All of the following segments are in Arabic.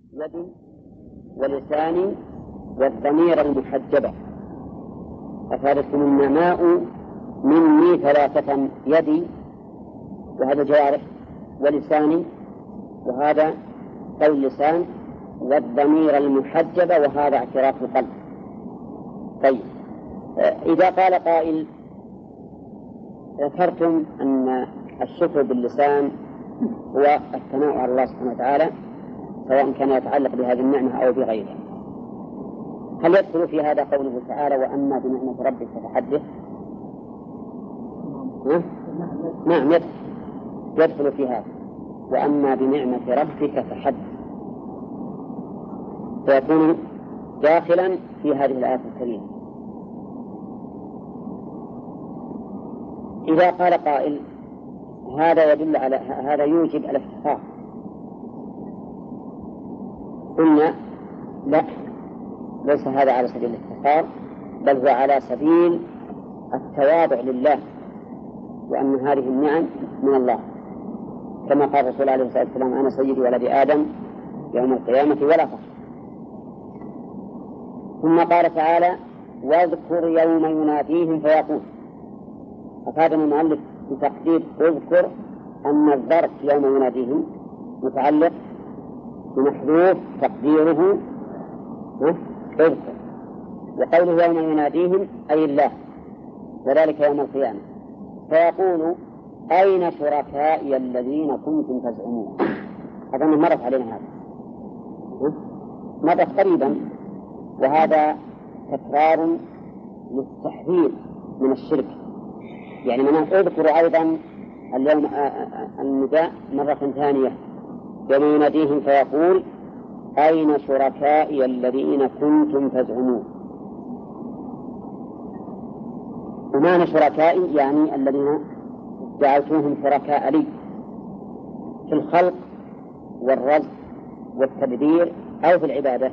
يد ولسان والضمير المحجبة. أفادتكم النماء مني ثلاثة: يدي، وهذا جوارح، ولساني، وهذا قول اللسان، والضمير المحجبة، وهذا اعتراف القلب. طيب، إذا قال قائل: ذكرتم أن الشكر باللسان هو الثناء على الله سبحانه وتعالى سواء كان يتعلق بهذه النعمة أو بغيرها، هل يدخل في هذا قوله تعالى: وأما بنعمة ربك فحدث؟ نعم، يدخل في هذا، وأما بنعمة ربك فحدث، فيكون داخلا في هذه الآية الكريمة. إذا قال قائل: هذا يدل على هذا يوجب الافتخار، قلنا: لا، ليس هذا على سبيل الافتخار، بل هو على سبيل التواضع لله، وأن هذه النعم من الله، كما قال الرسول عليه الصلاة والسلام: أنا سيد ولد آدم يوم القيامة ولا فخر. ثم قال تعالى: واذكر يوم يناديهم فيقول. أفاد المؤلف بتقدير اذكر أن الظرف يوم يناديهم متعلق بمحذوف تقديره اذكر، وقوله يوم يناديهم أي الله، وذلك يوم القيامة، فيقول: أين شركائي الذين كنتم تزعمون؟ أظن مرت علينا هذا، مرت قريبا، وهذا تكرار للتحذير من الشرك. يعني من اذكر أيضا اليوم النداء مرة ثانية يوم يناديهم فيقول: أين شركائي الذين كنتم تزعمون؟ ومعنى شركائي يعني الذين جعلتوهم شركاء لي في الخلق والرزق والتدبير أو في العبادة.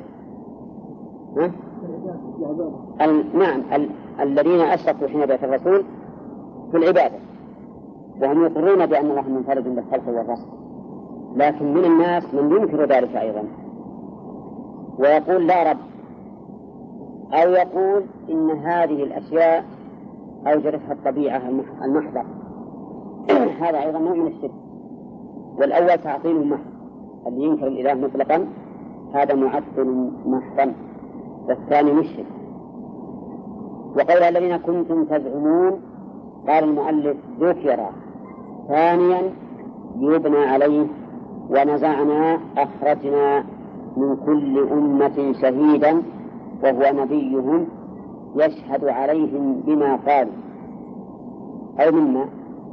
نعم، الذين أشركوا حين بعث الرسول في العبادة، وهم يقرون بأن الله منفرد بالخلق والرزق، لكن من الناس من ينكر ذلك أيضا ويقول: لا رب، أو يقول إن هذه الأشياء أوجدتها الطبيعة المحضة. هذا أيضا نوع من الشرك. والأول تعطيل محض، اللي ينكر الإله مطلقا هذا معطل محضا، والثاني مشرك. وقول الذين كنتم تزعمون، قال المؤلف: ذكر ثانيا يبنى عليه: ونزعنا أخرجنا من كل أمة شهيدا وهو نبيهم يشهد عليهم بما قالوا. أو مما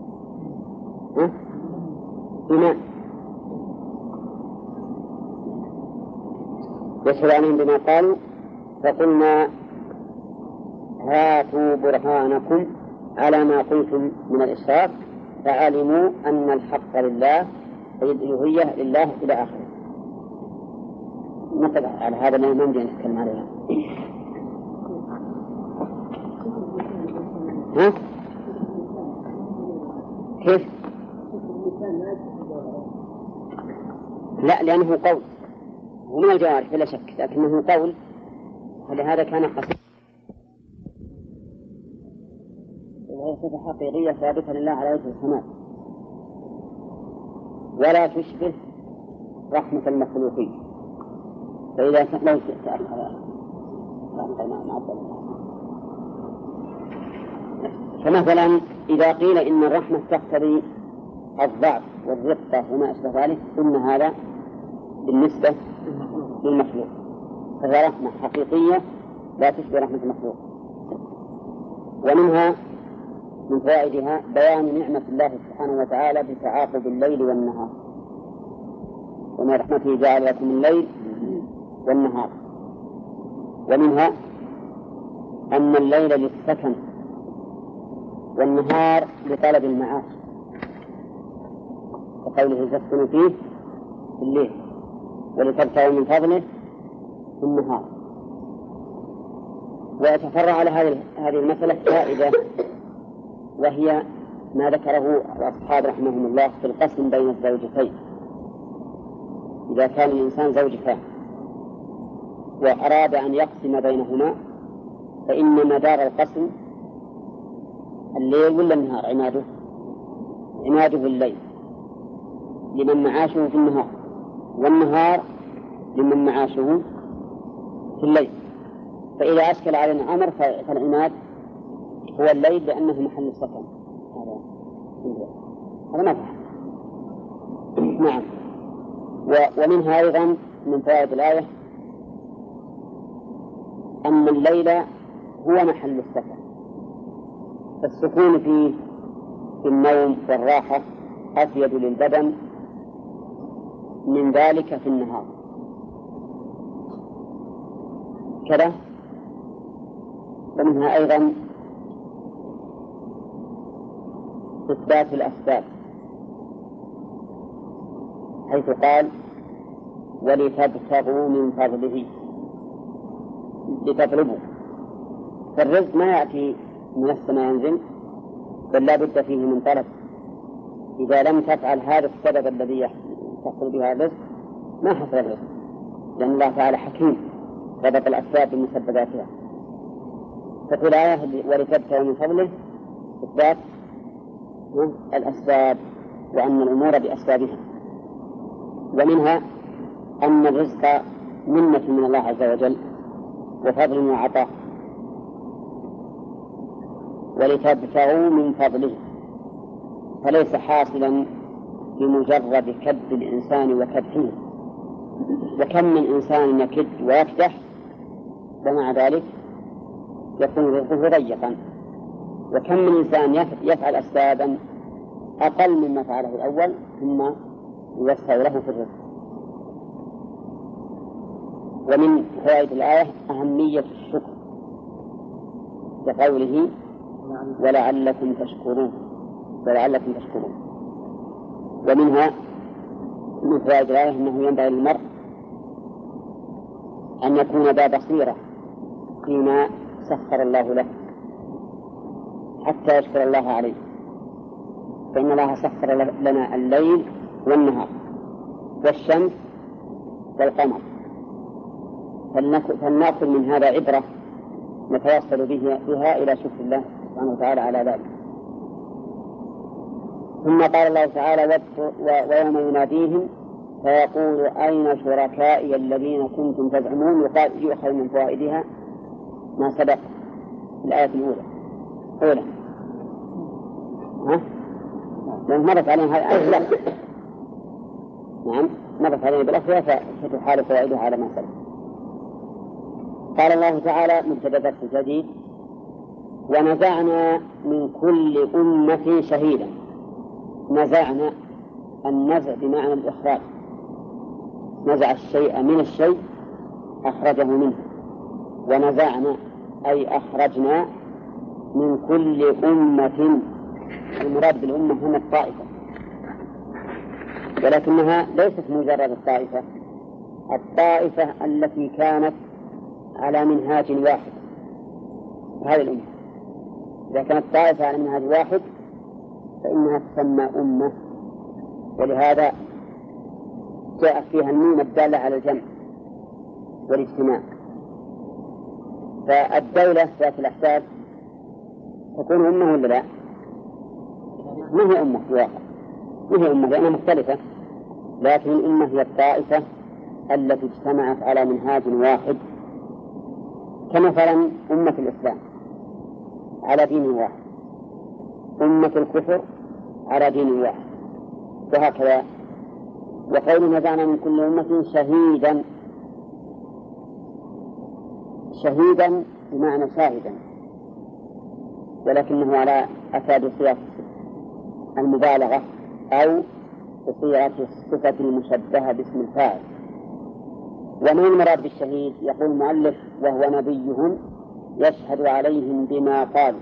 بما يشهد عليهم بما قالوا، فقلنا: هاتوا برهانكم على ما قلتم من الإشراك، فعلموا أن الحق لله، أي الألوهية لله، إلى آخره. نقل على هذا ما يمكن نتكلم عليه. كيف؟ لا، لأنه قول ومن الجوارح بلا شك، لكنه قول، فلهذا كان قصير. وهي صفة حقيقية ثابتة لله على وجه الكمال، ولا تشبه رحمة المخلوقين. فإذا لو تأخر فمثلا إذا قيل إن الرحمة تقتضي الضعف والرقة وما أشبه ذلك، إن هذا بالنسبة للمخلوق، فهي رحمة حقيقية لا تشبه رحمة المخلوق. ومنها من فوائدها بيان نعمة الله سبحانه وتعالى بتعاقب الليل والنهار، ومن رحمته جعل لكم الليل والنهار. ومنها أن الليل للسكن والنهار لطلب المعاش، وقوله: تسكن فيه في الليل ولتبتغوا من فضله في النهار. ويتفرع على هذه المسألة فائدة، وهي ما ذكره الأصحاب رحمهم الله في القسم بين الزوجتين. إذا كان الإنسان زوجتان وأراد أن يقسم بينهما فإن مدار القسم الليل ولا النهار؟ عماده الليل لمن معاشه في النهار، والنهار لمن معاشه في الليل. فإذا أشكل علينا أمر فالعماد هو الليل لأنه محل السكن. هذا ما فهم. نعم. ومنها أيضا من فوائد الآية أن الليل هو محل السكن، فالسكون فيه في النوم والراحة أفيد للبدن من ذلك في النهار. كذا. ومنها أيضا إثبات الأسباب، حيث قال ولتبتغوا من فضله، لتطلبوا. فالرزق ما يأتي من السماء ينزل، بل لا بد فيه من طلب. إذا لم تفعل هذا السبب الذي تحصل بها الرزق ما حصل الرزق، لأن الله تعالى حكيم ربط الأسباب بمسبباتها. ففي الآية ولتبتغوا من فضله إثبات الأسباب وأن الأمور بأسبابها. ومنها أن الرزق منة من الله عز وجل وفضل وعطاء. ولتبتغوا من فضله فليس حاصلا بمجرد كد الإنسان وكدحه، وكم من إنسان يكد ويكدح ومع ذلك يكون رزقه ضيقا، وكم من إنسان يفعل أسبابا أقل مما فعله الأول ثم يوسع له في الرزق. ومن فوائد الآية أهمية الشكر بقوله ولعلكم تشكرون. ومنها من فوائد الآية أنه ينبغي للمرء أن يكون ذا بصيرة فيما سخر الله له حتى يشكر الله عليه، فإن الله سخر لنا الليل والنهار والشمس والقمر، فلنأخذ من هذا عبرة نتوصل بها إلى شكر الله سبحانه وتعالى على ذلك. ثم قال الله تعالى ويوم يناديهم فيقول أين شركائي الذين كنتم تزعمون، يؤخذ من فوائدها ما سبق في الآية الأولى. مرت علينا هذه الآية نعم مرت علينا بالأخير فتحال فوائدها على ما سبق. قال الله تعالى مبتدأ درس جديد ونزعنا من كل أمة شهيدا. نزعنا، النزع بمعنى الإخراج، نزع الشيء من الشيء أخرجه منه. ونزعنا أي أخرجنا من كل أمة، المراد بالأمة هنا الطائفة، ولكنها ليست مجرد الطائفة التي كانت على منهاج واحد. هذه الأمة إذا كانت طائفة على منهاج واحد فإنها تسمى أمة، ولهذا جاءت فيها النون الدالة على الجمع والاجتماع. فالدولة ذات الأحزاب تكون أمة ولا لا؟ ما هي أمة في واقع، ما هي أمة لأنها مختلفة، لكن الأمة هي الطائفة التي اجتمعت على منهاج واحد، كمثلا أمة الإسلام على دين واحد، أمة الكفر على دين واحد، وهكذا. وقول نزعنا من كل أمة شهيدا بمعنى شاهدا، ولكنه على أفاد صيغة المبالغة أو بصيغة الصفة المشبهة باسم الفاعل. ومن المراد بالشهيد؟ يقول المؤلف وهو نبيهم يشهد عليهم بما قالوا،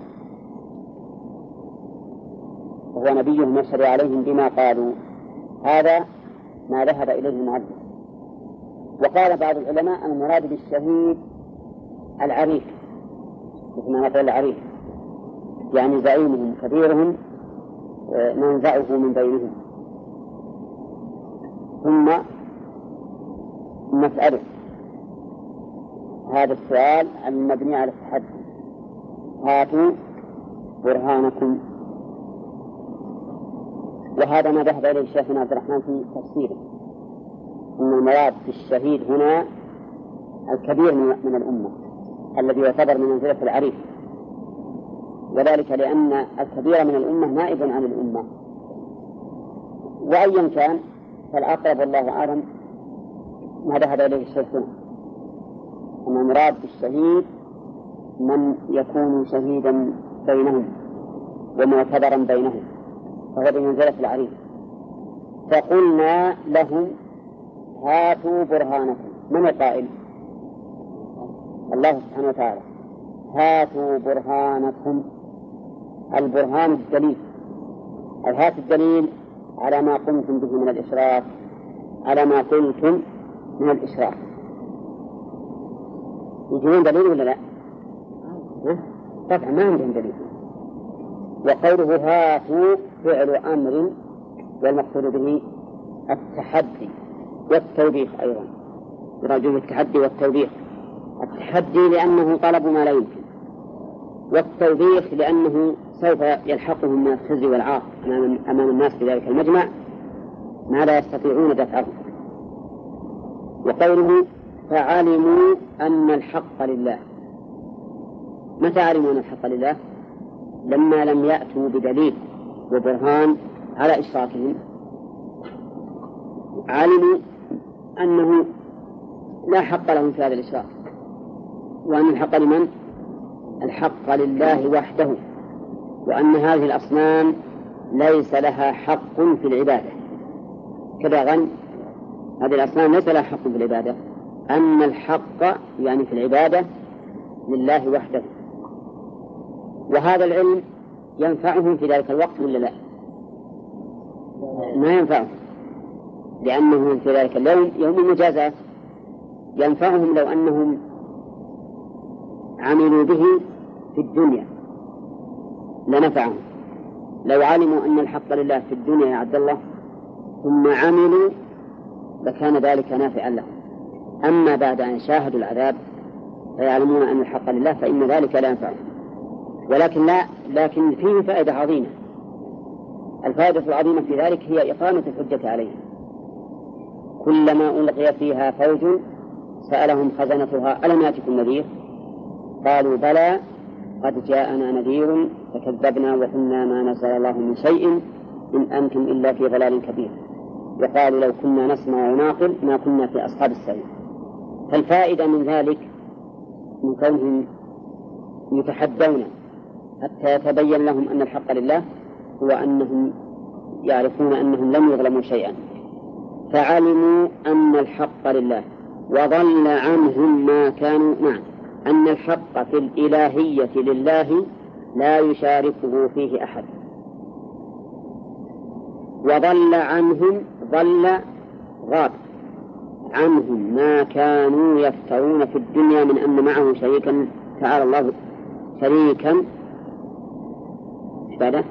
وهو نبيهم يشهد عليهم بما قالوا. هذا ما ذهب إليه المؤلف. وقال بعض العلماء المراد بالشهيد العريف، مثل ما نقول العريف يعني زعيمهم كبيرهم ننزعه من بينهم. ثم نسأله هذا السؤال المبني على التحدي. هاتوا برهانكم. وهذا ما ذهب إليه الشيخ عبد الرحمن في تفسيره، أن المراد في الشهيد هنا الكبير من الأمة الذي يعتبر من منزلة العريف، وذلك لأن الكبير من الأمة نائب عن الأمة. وأيا كان فالأقرب والله أعلم ما ذهب إليه الشيخ هنا، أن المراد بالشهيد من يكون شهيدا بينهم ومعتبرا بينهم، فهو بمنزلة العريف. فقلنا لهم هاتوا برهانكم. من القائل؟ الله سبحانه وتعالى. هاتوا برهانكم، البرهان الدليل، أو هات الدليل على ما قمتم به من الإشراك، على ما قلتم من الإشراك. يجيون دليل ولا لا؟ طبعا ما عندهم دليل. وقوله هاتوا فعل أمر، والمقصود به التحدي والتوبيخ أيضا، رجل التحدي والتوبيخ. التحدي لأنه طلب ما لا يمكن، والتوبيخ لأنه سوف يلحقهم من الخزي والعار أمام الناس في ذلك المجمع ما لا يستطيعون دفعه. وقوله فعلموا أن الحق لله. متى علموا أن الحق لله؟ لما لم يأتوا بدليل وبرهان على إشراكهم، علموا أنه لا حق لهم في هذا الإشراك، وأن الحق لمن؟ الحق لله وحده، وأن هذه الأصنام ليس لها حق في العبادة. كذا غن هذه الأصنام ليس لها حق في العبادة، أن الحق يعني في العبادة لله وحده. وهذا العلم ينفعهم في ذلك الوقت ولا لا؟ ما ينفعهم، لأنه في ذلك اليوم يوم المجازات. ينفعهم لو أنهم عملوا به في الدنيا لنفعهم، لو علموا أن الحق لله في الدنيا يا عبد الله ثم عملوا لكان ذلك نافعا لهم. أما بعد أن شاهدوا العذاب فيعلمون أن الحق لله فإن ذلك لا ينفعهم. لكن فيه فائدة عظيمة. الفائدة العظيمة في ذلك هي إقامة الحجة عليهم. كلما ألقي فيها فوج سألهم خزنتها ألم يأتكم نذير؟ قالوا بلى قد جاءنا نذير فكذبنا وقلنا ما نزل الله من شيء إن أنتم إلا في ضلال كبير. وقالوا لو كنا نسمع ونعقل ما كنا في أصحاب السعير. فالفائدة من ذلك من كونهم يتحدون حتى يتبين لهم أن الحق لله هو أنهم يعرفون أنهم لم يظلموا شيئا، فعلموا أن الحق لله وضل عنهم ما كانوا أن الحق في الإلهية لله لا يشاركه فيه أحد. وضل عنهم، ضل غاب عنهم ما كانوا يفترون في الدنيا من أن معه شريكا، تعالى الله شريكا بعده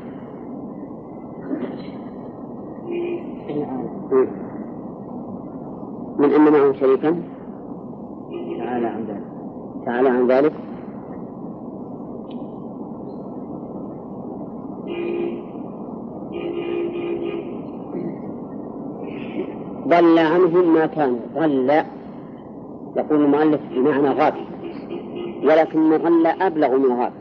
من أن معه شريكا تعالى عن ذلك ضل عنهم ما كانوا. ضل يقول المؤلف بمعنى غاب، ولكن ضل أبلغ من غاب،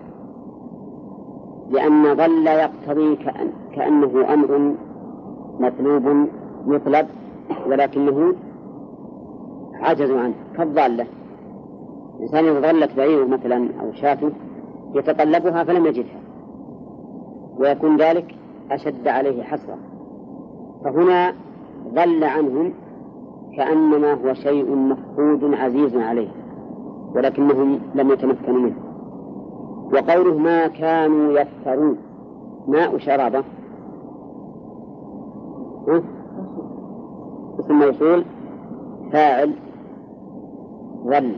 لأن ضل يقتضي كأنه أمر مطلوب يطلب ولكنه عجز عنه، كالضالة. الإنسان إذا ضلت بعيره مثلا أو شاته يتطلبها فلم يجدها ويكون ذلك أشد عليه حسرة. فهنا ضل عنهم كأنما هو شيء مفقود عزيز عليه ولكنهم لم يتمكنوا منه. وقوله ما كانوا يفترون، ماء شرابة ثم يقول فاعل ظل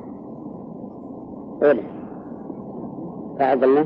أولا فاعل ظل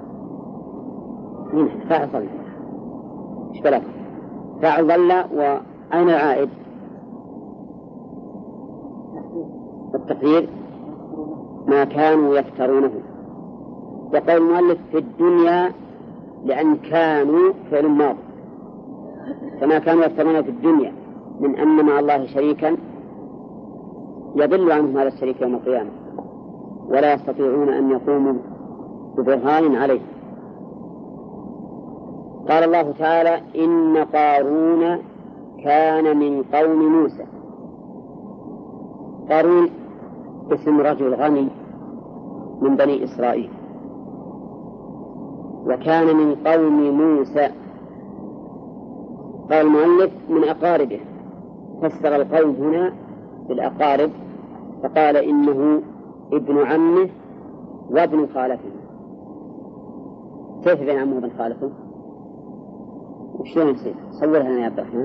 هنا فاعل ظل إيش بلغ فاعل ظل. وأين العائد؟ التقدير ما كانوا يفترونه. يقول المؤلف في الدنيا لأن كانوا فعل ماضي، فما كانوا يفترون في الدنيا من أن مع الله شريكا يضل عنهم هذا الشريك يوم القيامة ولا يستطيعون أن يقوموا ببرهان عليه. قال الله تعالى إن قارون كان من قوم موسى. قارون اسم رجل غني من بني إسرائيل، وكان من قوم موسى. قال المؤلف من أقاربه، فسر القوم هنا بالأقارب، فقال إنه ابن عمه وابن خالته. كيف بين عمه وابن خالته؟ وشلون يصير؟ صورها لنا يا عبد الرحمن.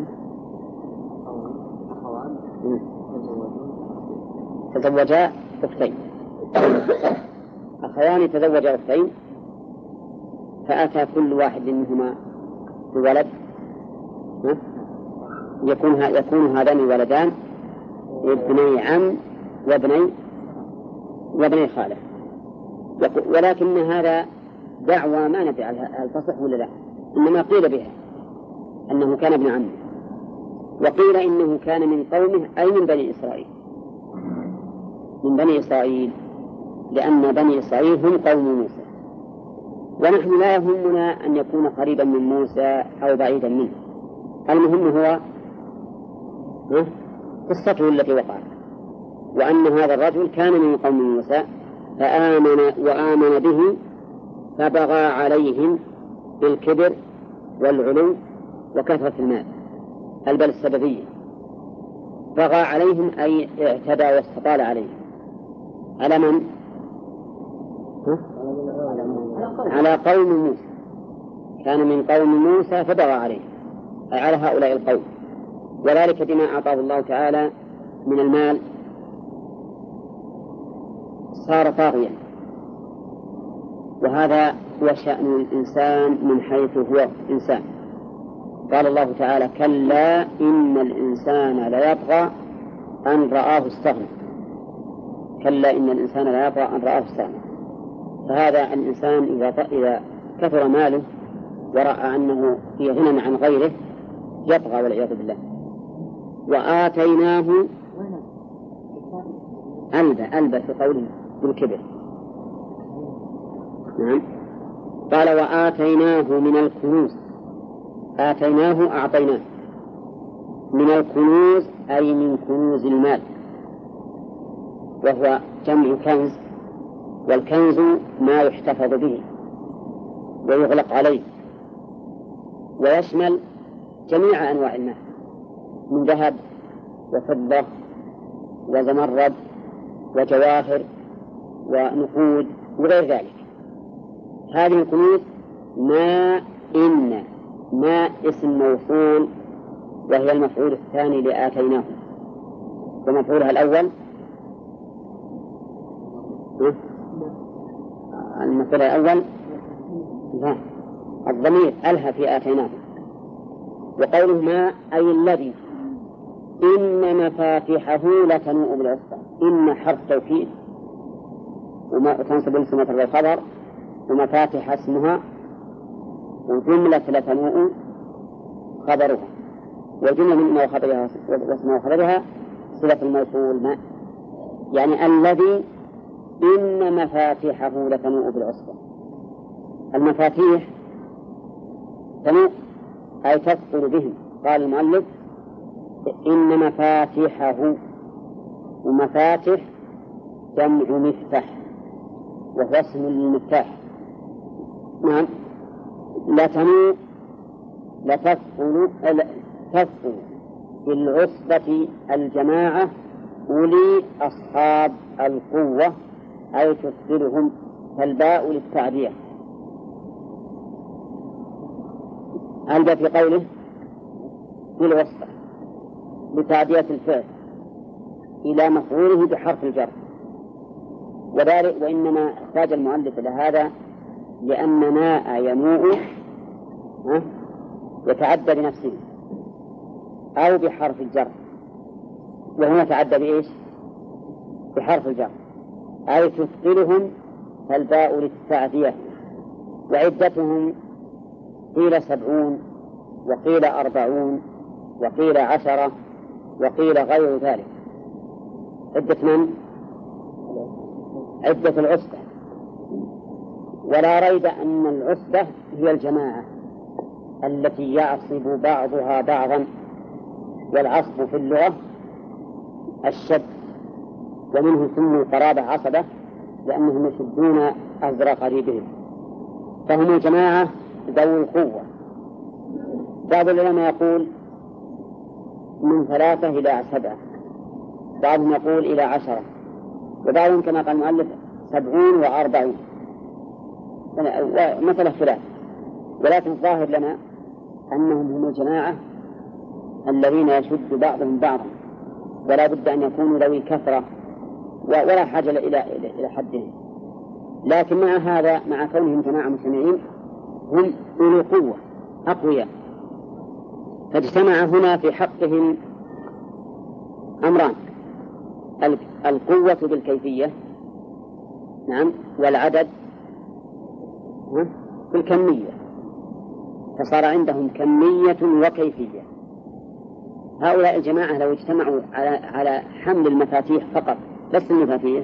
تزوجا أختين، أخوان تزوجا أختين، فأتى كل واحد منهما بولد، يكون هذان الولدان ابني عم وابني خالة. ولكن هذا دعوى ما ندري هل تصح ولا لا، إنما قيل بها أنه كان ابن عمه، وقيل إنه كان من قومه أي من بني إسرائيل، من بني إسرائيل، لأن بني إسرائيل هم قوم موسى، ونحن لا يهمنا أن يكون قريبا من موسى أو بعيدا منه، المهم هو قصته التي وقعت، وأن هذا الرجل كان من قوم موسى فآمن به فبغى عليهم بالكبر والعلو وكثرة المال، البل السببية. بغى عليهم أي اعتدى واستطال عليهم. على من؟ على قوم موسى، كان من قوم موسى فبغى عليهم أي على هؤلاء القوم، وذلك بما أعطاه الله تعالى من المال صار طاغيا. وهذا هو شأن الإنسان من حيث هو إنسان. قال الله تعالى كلا إن الإنسان ليطغى أن رآه استغنى. كلا إن الإنسان ليطغى أن رآه استغنى. فهذا الإنسان إذا كثر ماله ورأى أنه في غنى عن غيره يطغى والعياذ بالله. وآتيناه ألبى في قوله بالكبر. نعم. قال وآتيناه من الكنوز. آتيناه أعطيناه من الكنوز أي من كنوز المال، وهو جمع كنز، والكنز ما يحتفظ به ويغلق عليه، ويشمل جميع أنواع المال من ذهب وفضة وزمرد وجواهر ونقود وغير ذلك. هذه الكنوز ما اسم موصول، وهي المفعول الثاني لآتيناه، ومفعولها الأول المفعول الأول الضمير ألها في آتيناه. وقوله ما أي الذي إن مفاتحه لتنوء بالعصبة. إن حرف توكيد وما تنصب الاسم والخبر، ومفاتح اسمها، وجملة لتنوء خبرها، والجملة من وخبرها واسمها وخبرها صلة الموصول ما، يعني الذي إن مفاتحه لتنوء بالعصبة. المفاتيح تنوء أي تثقل بهم. قال المؤلف إن مفاتحه، ومفاتح جمع مفتاح وهو اسم للمفتاح. نعم. لتنوء تثقل بالعصبة الجماعة أولي أصحاب القوة أي تثقلهم، فالباء للتعبير. ألبى في قوله بالوصفة بتعدية الفعل إلى مفعوله بحرف الجر، وذلك وإنما احتاج المؤلف إلى هذا لأن ماء ينوء يتعدى بنفسه أو بحرف الجر، وهنا تعدى بإيش؟ بحرف الجر. أي تثقلهم، فالباء للتعدية. وعدتهم قيل 70 وقيل 40 وقيل 10 وقيل غير ذلك. عدة من؟ عدة العصبة. ولا ريب أن العصبة هي الجماعة التي يعصب بعضها بعضا، والعصب في اللغة الشد، ومنه سموا قرابة عصبة لأنهم يشدون أزر قريبهم، فهم الجماعة ذوي القوة. بعض العلماء يقول من 3 إلى 7، بعضهم يقول إلى 10، وبعضهم كما قال المؤلف 70 و40، مثل خلاف. ولكن الظاهر لنا أنهم هم الجماعة الذين يشد بعضهم بعضا، ولا بد أن يكونوا ذوي كثرة ولا حاجة إلى حدهم. لكن مع هذا، مع كونهم جماعة مجتمعين، هم أولو قوة أقوياء. فاجتمع هنا في حقهم أمران: القوة بالكيفية، نعم، والعدد بالكمية، فصار عندهم كمية وكيفية. هؤلاء الجماعة لو اجتمعوا على حمل المفاتيح فقط، بس المفاتيح،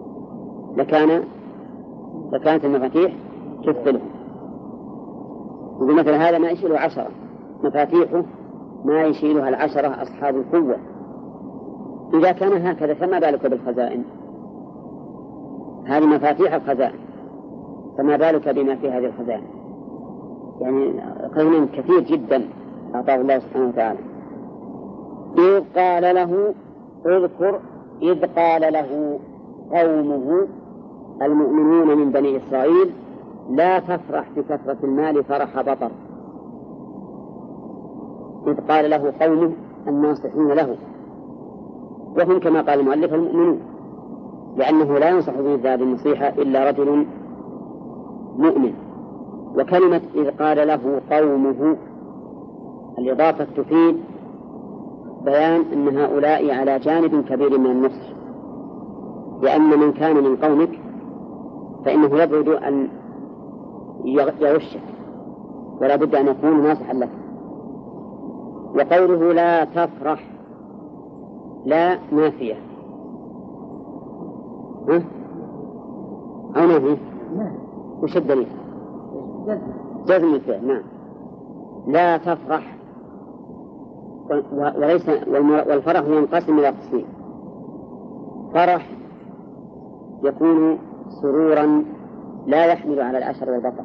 لكانت المفاتيح تثقلهم. وبمثل هذا ما يشيله 10 مفاتيحه ما يشيلها 10 أصحاب القوة. إذا كان هكذا فما بالك بالخزائن؟ هذه مفاتيح الخزائن، فما بالك بما في هذه الخزائن؟ يعني قيم كثير جدا أعطاه الله سبحانه وتعالى. إذ قال له، اذكر إذ قال له قومه المؤمنون من بني إسرائيل: لا تفرح بكثرة المال فرح بطر. إذ قال له قومه الناصحين له، وهم كما قال المؤلف المؤمنون، لأنه لا ينصح بهذه النصيحة إلا رجل مؤمن. وكلمة إذ قال له قومه الإضافة تفيد بيان أن هؤلاء على جانب كبير من النصح، لأن من كان من قومك فإنه يبعد أن يغشك، ولا بد أن يكون ناصحا لك. وقوله لا تفرح، لا نافية أو نافية، وش الدليل؟ جزم الفعل، نعم. لا تفرح، وليس والفرح ينقسم إلى قسمين: فرح يكون سرورا لا يحمل على العشر والبطر،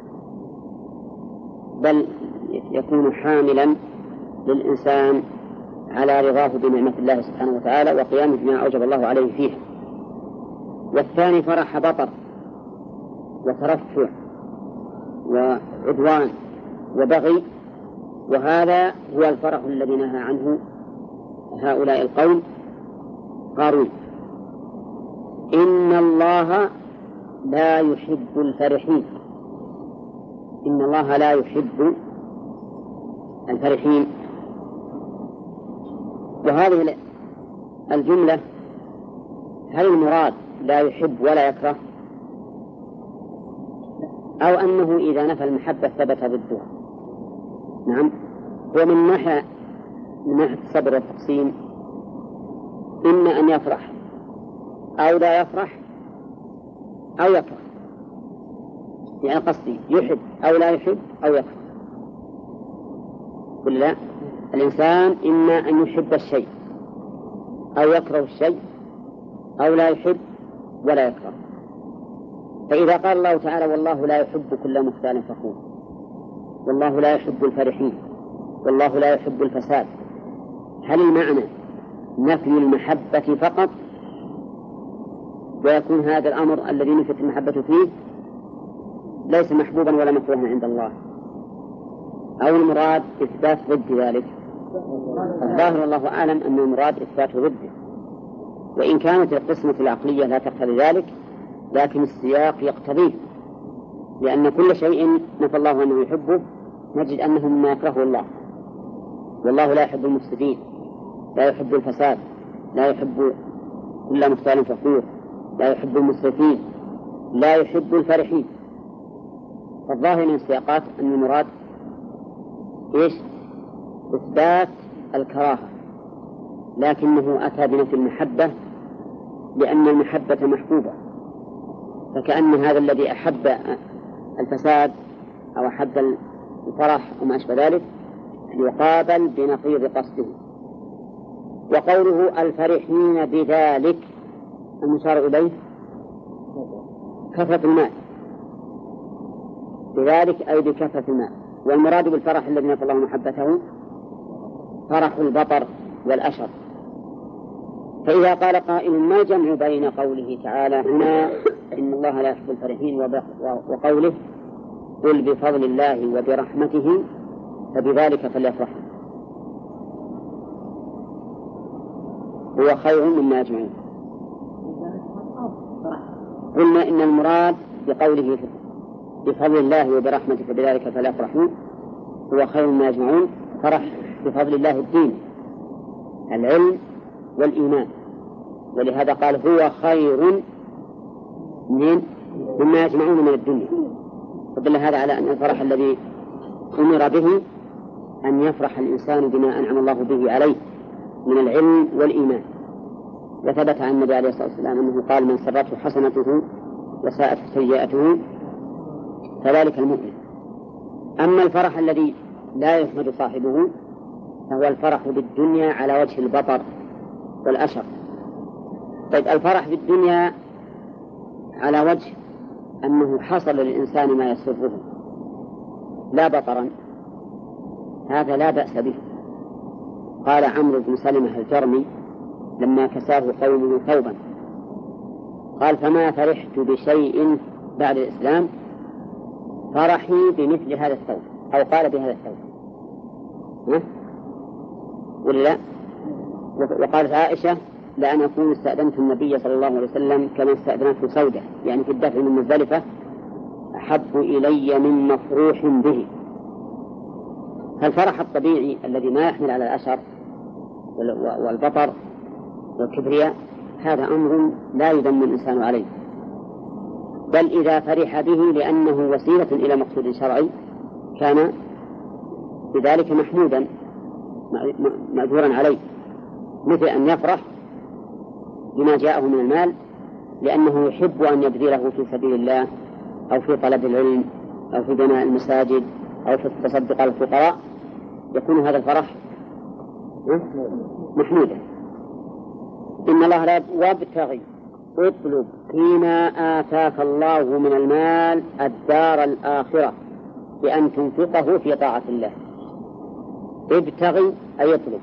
بل يكون حاملا للإنسان على رضاه بنعمة الله سبحانه وتعالى وقيامه بما أوجب الله عليه فيه. والثاني فرح بطر وترفع وعدوان وبغي، وهذا هو الفرح الذي نهى عنه هؤلاء القوم. قارون: إن الله لا يحب الفرحين. إن الله لا يحب الفرحين. وهذه الجملة هل المراد لا يحب ولا يكره، أو أنه إذا نفى المحبة ثبت ضدها؟ نعم، ومن ناحية الصبر والتقسيم، إما أن يفرح أو لا يفرح أو يكره، يعني قصدي يحب أو لا يحب أو يكره. قل لا، الإنسان إما أن يحب الشيء أو يكره الشيء أو لا يحب ولا يكره. فإذا قال الله تعالى: والله لا يحب كل مختال فخور، والله لا يحب الفرحين، والله لا يحب الفساد، هل المعنى نفي المحبة فقط ويكون هذا الأمر الذي نفت المحبة فيه ليس محبوبا ولا مكروها عند الله، أو المراد إثبات ضد ذلك؟ الظاهر والله أعلم أن المراد إثبات ضده، وإن كانت القسمة العقلية لا تقتضي ذلك لكن السياق يقتضيه، لأن كل شيء نفى الله أنه يحبه نجد أنه مما يكرهه الله. والله لا يحب المفسدين، لا يحب الفساد، لا يحب كل مختال فخور، لا يحب المسرفين، لا يحب الفرحين. فالظاهر من السياقات أن المراد إيش؟ إثبات الكراهة، لكنه أتى بنفي المحبة لأن المحبة محبوبة، فكأن هذا الذي أحب الفساد أو أحب الفرح وما أشبه ذلك يقابل بنقيض قصده. وقوله الفرحين بذلك المشار إليه كثرة المال، بذلك أي بكثرة المال. والمراد بالفرح الذي نفى الله محبته فرح البطر والأشر. فإذا قال قائل ما الجمع بين قوله تعالى هنا إن الله لا يحب الفرحين وقوله قل بفضل الله وبرحمته فبذلك فليفرحوا هو خير مما يجمعون؟ قلنا إن المراد بقوله بفضل الله وبرحمته فبذلك فليفرحوا هو خير مما يجمعون، فرح بفضل الله الدين العلم والإيمان، ولهذا قال هو خير مما يجمعون من الدنيا. فدل هذا على أن الفرح الذي أمر به أن يفرح الإنسان بما أنعم الله به عليه من العلم والإيمان. وثبت عن النبي عليه الصلاة والسلام أنه قال من سرته حسنته وساءت سيئته فذلك المؤمن. أما الفرح الذي لا يحمد صاحبه فهو الفرح بالدنيا على وجه البطر والأشر. طيب الفرح بالدنيا على وجه أنه حصل للإنسان ما يسره لا بطرا، هذا لا بأس به. قال عمرو بن سلمة الجرمي لما كساه قومه ثوبا قال فما فرحت بشيء بعد الإسلام فرحي بمثل هذا الثوب، أو قال بهذا الثوب ولا. وقالت عائشة لأن أكون استأذنت النبي صلى الله عليه وسلم كما استأذنته سودة، يعني في الدفع من مزدلفة أحب إلي من مفروح به. فالفرح الطبيعي الذي ما يحمل على الأشر والبطر والكبرياء هذا أمر لا يذم الإنسان عليه، بل إذا فرح به لأنه وسيلة إلى مقصود شرعي كان بذلك محمودا مأجورا عليه، مثل أن يفرح بما جاءه من المال لأنه يحب أن يبذله في سبيل الله أو في طلب العلم أو في بناء المساجد أو في التصدق على الفقراء، يكون هذا الفرح محمودا. إن الله لا وابتغي اطلب فيما آتاك الله من المال الدار الآخرة بأن تنفقه في طاعة الله. ابتغي أي اطلب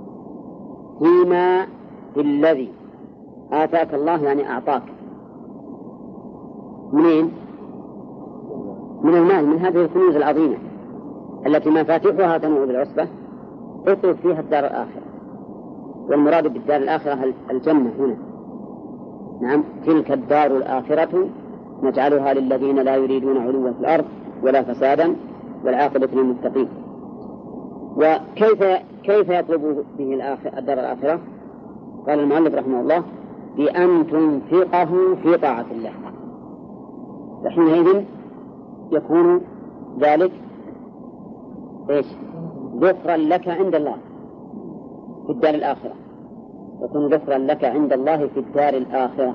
فيما في الذي آتاك الله يعني أعطاك منين؟ من المال، من هذه الكنوز العظيمة التي مفاتيحها تنوء بالعصبة. اطلب فيها الدار الآخرة، والمراد بالدار الآخرة الجنة هنا. نعم تلك الدار الآخرة نجعلها للذين لا يريدون علوا في الأرض ولا فسادا والعاقبة للمتقين. وكيف يطلب به الدار الآخرة؟ قال المؤلف رحمه الله بأن تنفقه في طاعة الله، وحينئذ يكون ذلك إيش؟ ذخرا لك عند الله في الدار الآخرة، يكون ذخرا لك عند الله في الدار الآخرة.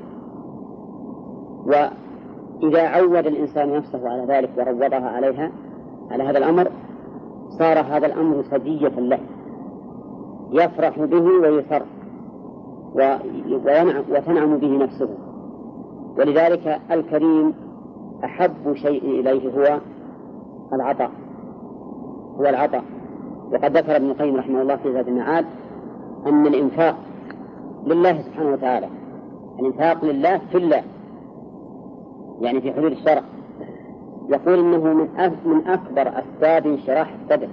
وإذا عود الإنسان نفسه على ذلك وروضها عليها على هذا الأمر صار هذا الأمر سجية له يفرح به ويسر وتنعم به نفسه. ولذلك الكريم أحب شيء إليه هو العطاء، وقد ذكر ابن القيم رحمه الله في زاد المعاد أن الإنفاق لله سبحانه وتعالى، الإنفاق لله في الله يعني في حدود الشرع، يقول إنه من أكبر أسباب انشراح الصدر،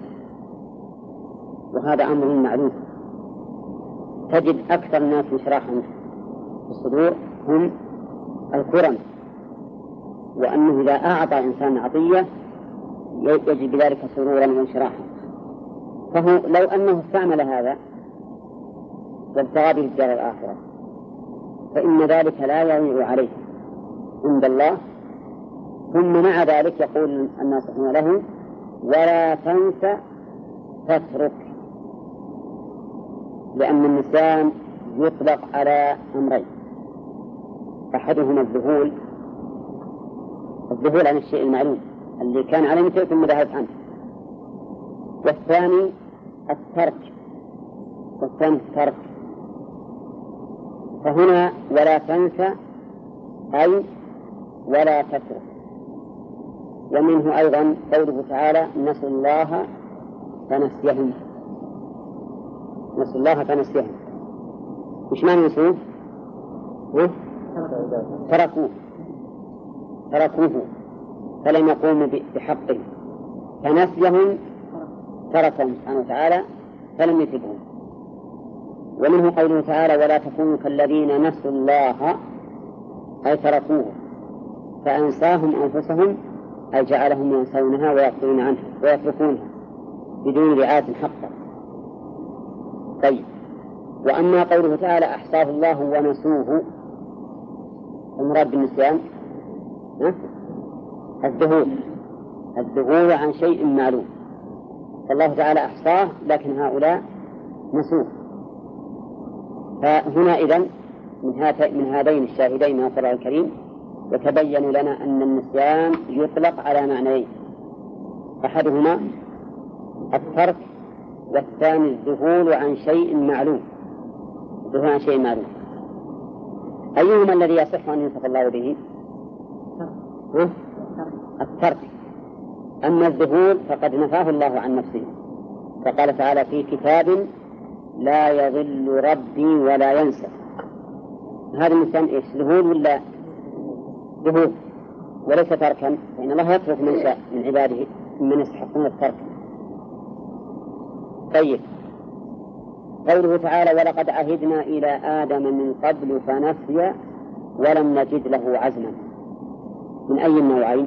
وهذا أمر معلوم. تجد أكثر الناس انشراحا في الصدور هم الكرم، وأنه إذا أعطى إنسان عطية يجد بذلك سرورا وانشراحا. فهو لو أنه استعمل هذا وابتغى به الدار الآخرة فإن ذلك لا يضيع عليه عند الله. ثم مع ذلك يقول الناصحون له: ولا تنس تترك، لأن النسيان يطلق على أمرين: أحدهما الذهول عن الشيء المعلوم اللي كان عليه مثل ثم ذهب عنه، والثاني الترك. فهنا ولا تنسى أي ولا تترك. ومنه أيضا قوله تعالى: نسوا الله فنسيهم. وش معنى نسوه؟ تركوه فلم يقوموا بحقه، فنسيهم تركهم سبحانه وتعالى فلم يتبهم. ومنه قوله تعالى: ولا تكونوا كالذين نسوا الله أي تركوه فأنساهم أنفسهم أي جعلهم ينسونها ويغفلون عنها ويتركونها بدون رعاية حقا. طيب، وأما قوله تعالى: أحصاه الله ونسوه، المراد بالنسيان الذهول عن شيء معلوم، فالله تعالى أحصاه لكن هؤلاء نسوه. فهنا إذن من هذين الشاهدين من القرآن الكريم يتبين لنا أن النسيان يطلق على معنيين: أحدهما الترك، والثاني الذهول عن شيء معلوم. أيهما الذي يصح أن ينصف الله به؟ الترك. أما الذهول فقد نفاه الله عن نفسه، فقال تعالى: في كتاب لا يضل ربي ولا ينسى. هذا الإنسان إيش؟ ذهول ولا ذهول وليس تركا، فإن الله يترك من شاء من عباده من يستحقون الترك. طيب، قوله تعالى: ولقد عهدنا إلى آدم من قبل فنسي ولم نجد له عزما. من أي النوعين؟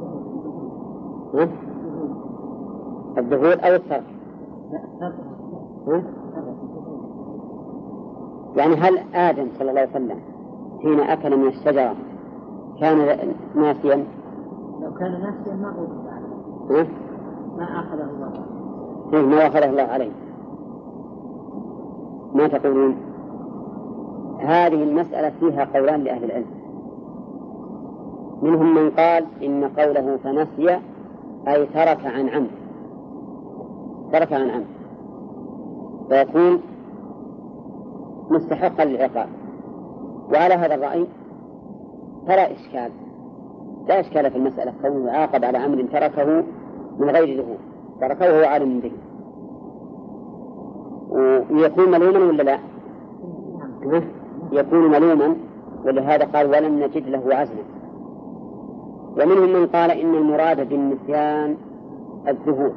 الذهول أو الترك؟ يعني هل آدم صلى الله عليه وسلم حين أكل من الشجرة كان ناسيا؟ لو كان ناسيا ما أخذه الله. ما أخذه الله عليه. ما تقولون؟ هذه المسألة فيها قولان لأهل العلم. منهم من قال إن قوله فنسي أي ترك عن عمد، فيكون مستحقا للعقاب. وعلى هذا الرأي فلا إشكال، لا إشكال في المسألة، كونه يعاقب على أمر تركه من غير ذهول، تركه وهو عالم به، ويكون ملوما ولا لا؟ يكون ملوما، ولهذا قال: ولم نجد له عزما. ومنهم من قال إن المراد بالنسيان الذهول،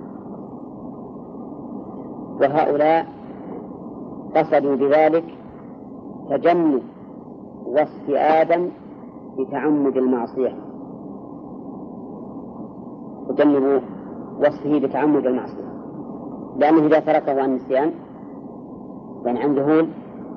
وهؤلاء قصدوا بذلك تجنب وصف آدم بتعمد المعصية، تجنب وصفه بتعمد المعصية، لأنه إذا تركه عن النسيان يعني عن ذهول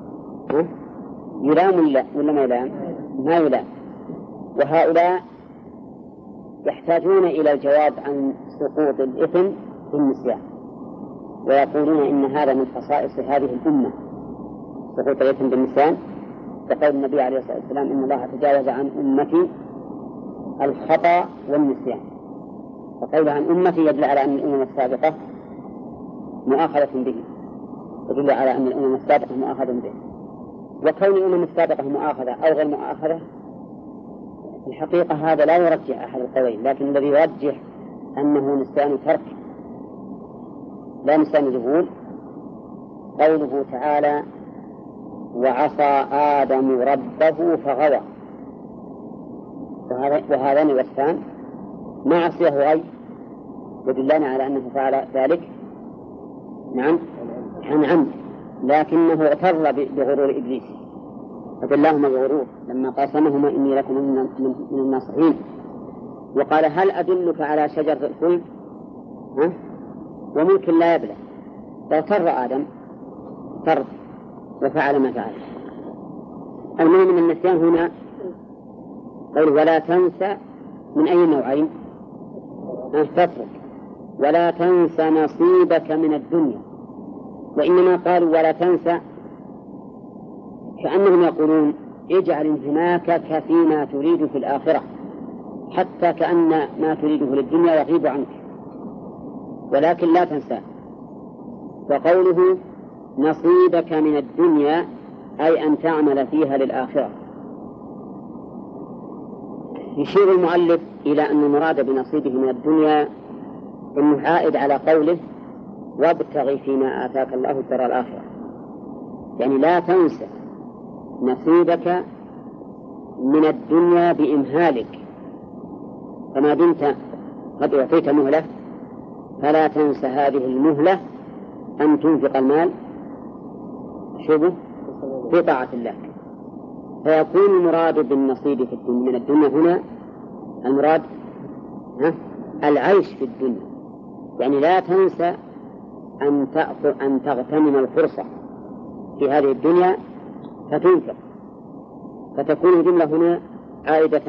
يلام ولا ما يلام؟ ما يلام. وهؤلاء يحتاجون إلى الجواب عن سقوط الإثم في النسيان، ويقولون إن هذا من خصائص هذه الأمة، سقوط الإثم بالنسيان، وقول النبي عليه الصلاة والسلام: إن الله تجاوز عن أمتي الخطأ والنسيان. فقول عن أمتي يدل على أن الأمم السابقة مؤاخذة به، يدل على أن الأمم السابقة مؤاخذة به. وكون الأمم السابقة مؤاخذة أو غير مؤاخذة في الحقيقة هذا لا يرجح أحد القولين، لكن الذي يرجح أنه نسيان ترك لا نسيان ذهول. قوله تعالى: وعصى آدم ربه فغوى، وهذان الوصفان معصية غي يدلان على أنه فعل ذلك عن عمد، لكنه اغتر بغرور إبليس فدلاهما بغرور لما قاسمهما: إني لكم من الناصحين. وقال: هل أدلك على شجرة الخلد؟ وممكن لا يبلغ، فاغتر آدم وفعل ما فعل. المهم من النسيان هنا قول ولا تنسى من أي نوعين؟ تترك ولا تنسى نصيبك من الدنيا، وإنما قالوا ولا تنسى كأنهم يقولون اجعل انهماكك فيما تريد في الآخرة، حتى كأن ما تريده للدنيا يغيب عنك، ولكن لا تنسى. وقوله نصيبك من الدنيا أي أن تعمل فيها للآخرة. يشير المؤلف إلى أن المراد بنصيبه من الدنيا أنه عائد على قوله وابتغي فيما آتاك الله الدار الآخرة، يعني لا تنسى نصيبك من الدنيا بإمهالك، فما دمت قد أعطيت مهلة فلا تنسى هذه المهلة أن تنفق المال شبه في طاعة الله. فيكون المراد بالنصيب من الدنيا هنا المراد العيش في الدنيا، يعني لا تنسى أن تغتنم الفرصة في هذه الدنيا فتنفق، فتكون الجملة هنا عائدة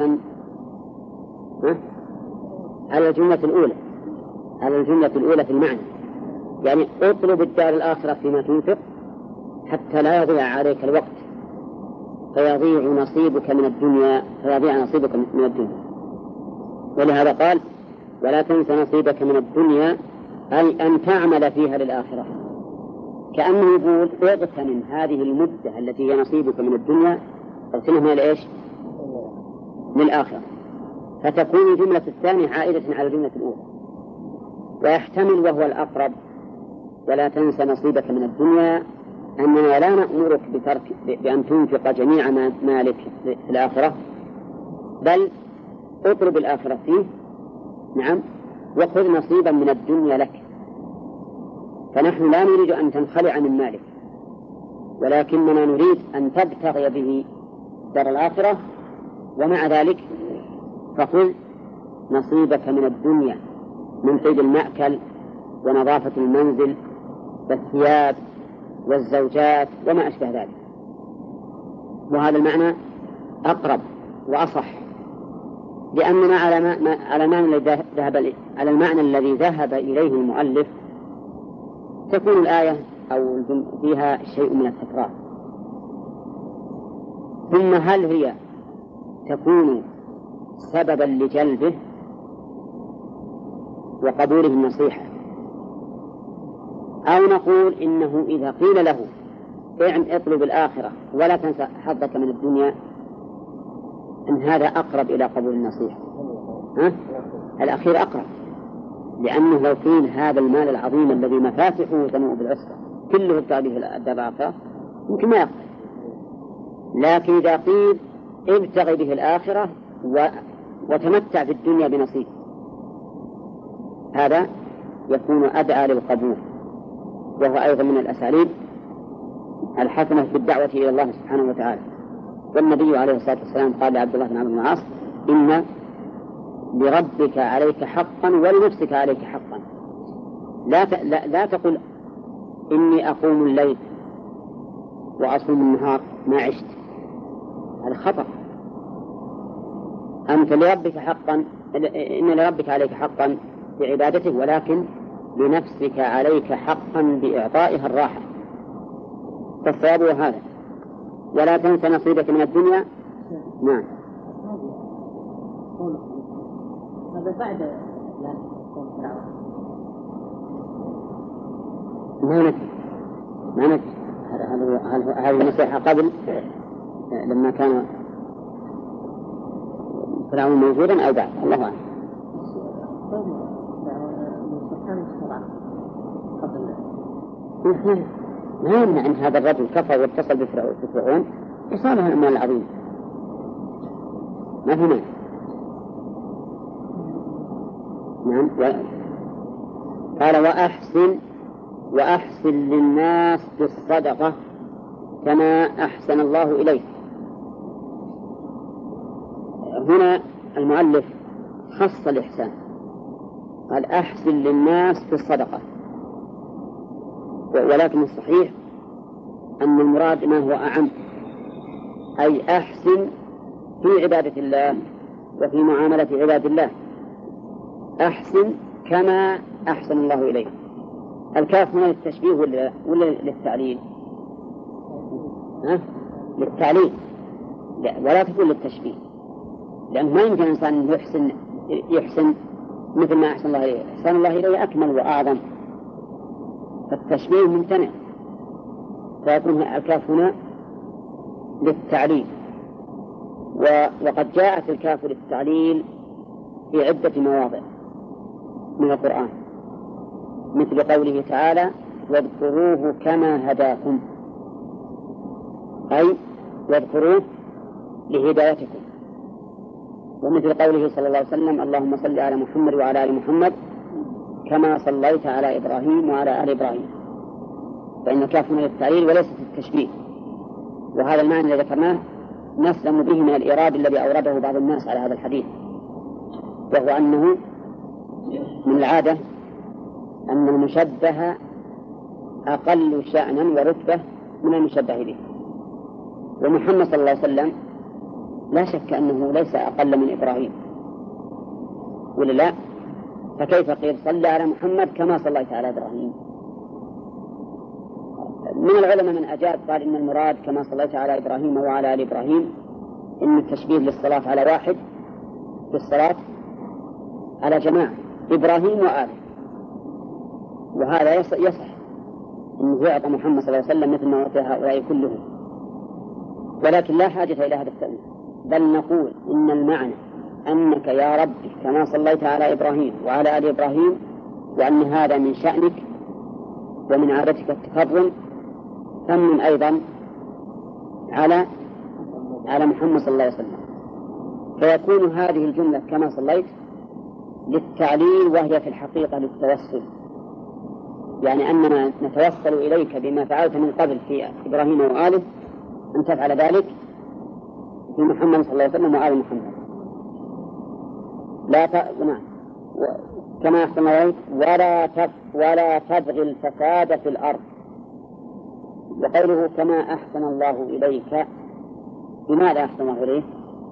على الجملة الأولى في المعنى، يعني اطلب الدار الآخرة فيما تنفق حتى لا يضيع عليك الوقت فيضيع نصيبك من الدنيا. ولهذا قال ولا تنسى نصيبك من الدنيا أي أن تعمل فيها للآخرة، كأنه يقول اغتنم هذه المدة التي هي نصيبك من الدنيا، اغتنمها لإيش؟ للآخرة، فتكون الجملة الثانية عائدة على الجملة الأولى. ويحتمل وهو الأقرب ولا تنسى نصيبك من الدنيا أننا لا نأمرك بأن تنفق جميع مالك في الآخرة، بل اطلب الآخرة فيه، نعم، وخذ نصيبا من الدنيا لك. فنحن لا نريد أن تنخلع من مالك، ولكننا نريد أن تبتغي به دار الآخرة، ومع ذلك فخذ نصيبك من الدنيا من قيد المأكل ونظافة المنزل والثياب والزوجات وما أشبه ذلك. وهذا المعنى أقرب وأصح، لأننا على المعنى الذي ذهب إليه المؤلف تكون الآية أو فيها شيء من التكرار. ثم هل هي تكون سببا لجلبه وقبوله النصيحة، أو نقول إنه إذا قيل له اطلب الآخرة ولا تنسى حظك من الدنيا أن هذا أقرب إلى قبول النصيحة؟ الأخير أقرب، لأنه لو قيل هذا المال العظيم الذي مفاتحه تنوء بالعسرة كله ابتغى به الدار الآخرة يمكن ما يقبل، لكن إذا قيل ابتغي به الآخرة وتمتع في الدنيا بنصيب، هذا يكون أدعى للقبول، وهو أيضا من الأساليب الحسنة في الدعوة إلى الله سبحانه وتعالى. والنبي عليه الصلاة والسلام قال لعبد الله بن عمرو بن العاص إن لربك عليك حقا ولنفسك عليك حقا، لا تقل إني أقوم الليل وأصوم النهار ما عشت، هذا خطأ. أنت لربك حقا، إن لربك عليك حقا بعبادته، ولكن لنفسك عليك حقا بإعطائها الراحة، فالصواب هذا. ولا تنسى نصيبك من الدنيا. نعم، هذا بعد لا ما نفي هذه النصيحة قبل لما كان فرعون موجودا أو بعد؟ الله أعلم. ما يمنع أن هذا الرجل كفر واتصل بفرعون إصابه المال العظيم، ما في مانع. نعم. قال وأحسن للناس بالصدقة كما أحسن الله إليك. هنا المؤلف خص الإحسان، قال أحسن للناس بالصدقة، ولكن الصحيح أن المراد ما هو أعم، أي أحسن في عبادة الله وفي معاملة عباد الله، أحسن كما أحسن الله إليك. الكاف هنا للتشبيه ولا للتعليل؟ للتعليل، لا ولا تكون للتشبيه، لأنه ما يمكن إنسان يحسن مثل ما أحسن الله إليه. إحسان الله إليه أكمل وأعظم، فالتشبيه ممتنع، فيكون الكاف هنا للتعليل. وقد جاءت الكاف للتعليل في عدة مواضع من القرآن، مثل قوله تعالى واذكروه كما هداكم، أي واذكروه لهدايتكم. ومثل قوله صلى الله عليه وسلم اللهم صل على محمد وعلى آل محمد كما صليت على إبراهيم وعلى آل إبراهيم، فإن الكاف هنا للتعليل وليست للتشبيه. وهذا المعنى الذي ذكرناه نسلم به من الإيراد الذي أورده بعض الناس على هذا الحديث، وهو أنه من العادة أن المشبه أقل شأنا ورتبة من المشبه به. ومحمد صلى الله عليه وسلم لا شك أنه ليس أقل من إبراهيم، ولا لا؟ فكيف قيل صلى على محمد كما صليت على إبراهيم؟ من العلماء من أجاب قال إن المراد كما صليت على إبراهيم وعلى آل إبراهيم إن التشبيه للصلاة على واحد في الصلاة على جماعة إبراهيم وآله، وهذا يصح أنه يعطى محمد صلى الله عليه وسلم مثل ما أعطي هؤلاء كلهم، ولكن لا حاجة إلى هذا التأويل، بل نقول إن المعنى أنك يا رب كما صليت على إبراهيم وعلى آل إبراهيم، وأن هذا من شأنك ومن عادتك التكرم، ثم أيضا على محمد صلى الله عليه وسلم. فيكون هذه الجملة كما صليت للتعليل، وهي في الحقيقة للتوسل، يعني أننا نتوسل إليك بما فعلت من قبل في إبراهيم وآله أن تفعل ذلك في محمد صلى الله عليه وسلم وآل محمد. نعم. كما أحسن الله ولا تبغي الفساد في الأرض. وقوله كما أحسن الله إليك، بماذا أحسن الله إليه؟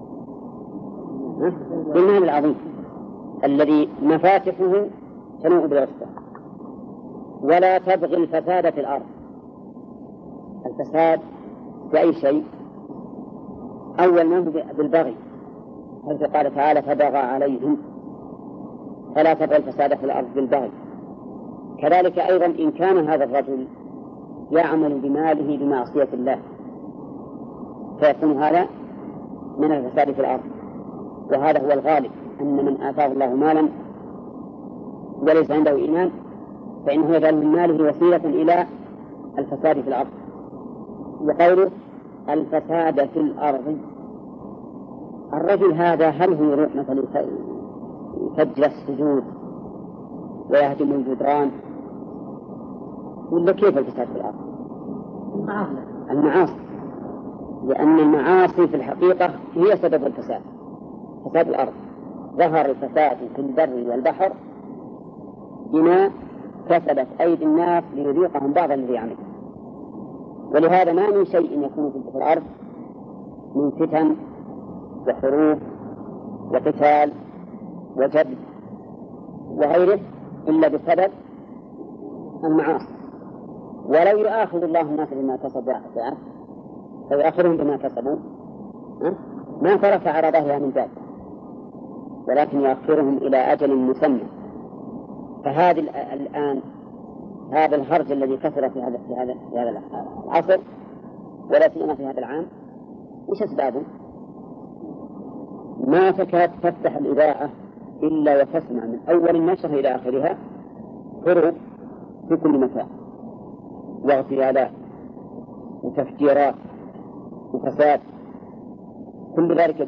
بالمال العظيم الذي مفاتحه تنوء بالعصبة. ولا تبغي الفساد في الأرض. الفساد بأي شيء؟ أول ما هو بالبغي، حيث قال تعالى فبغى عليهم، فلا تبغي الفساد في الأرض بالبغي. كذلك أيضا إن كان هذا الرجل يعمل بماله بمعصية الله، فيكون هذا من الفساد في الأرض. وهذا هو الغالب، أن من آتاه الله مالا وليس عنده إيمان فإنه يجعل من ماله وسيلة إلى الفساد في الأرض. وقوله الفساد في الأرض، الرجل هذا هل هو يروح مثلا يفجر السجود ويهدم الجدران، ولا كيف الفساد في الأرض؟ المعاصي، لأن المعاصي في الحقيقة هي سبب الفساد، فساد الأرض. ظهر الفساد في البر والبحر بما كسبت أيدي الناس ليذيقهم بعض الذي عملوا. ولهذا ما من شيء يكون في الأرض من فتن وحروب وقتال وجد وغيره إلا بسبب المعاصي. ولو يؤاخذ الله الناس بما كسبوا فيؤاخذهم بما كسبوا ما ترك على ظهرها من ذلك، ولكن يؤخرهم إلى أجل مسمى. فهذه الآن هذا الهرج الذي كثر في هذا العصر ولا سيما في هذا العام، وش أسبابه؟ ما تكاد تفتح الإذاعة إلا وتسمع من أول النشر إلى آخرها حروب في كل مكان، واغتيالات وتفجيرات وفساد، كل ذلك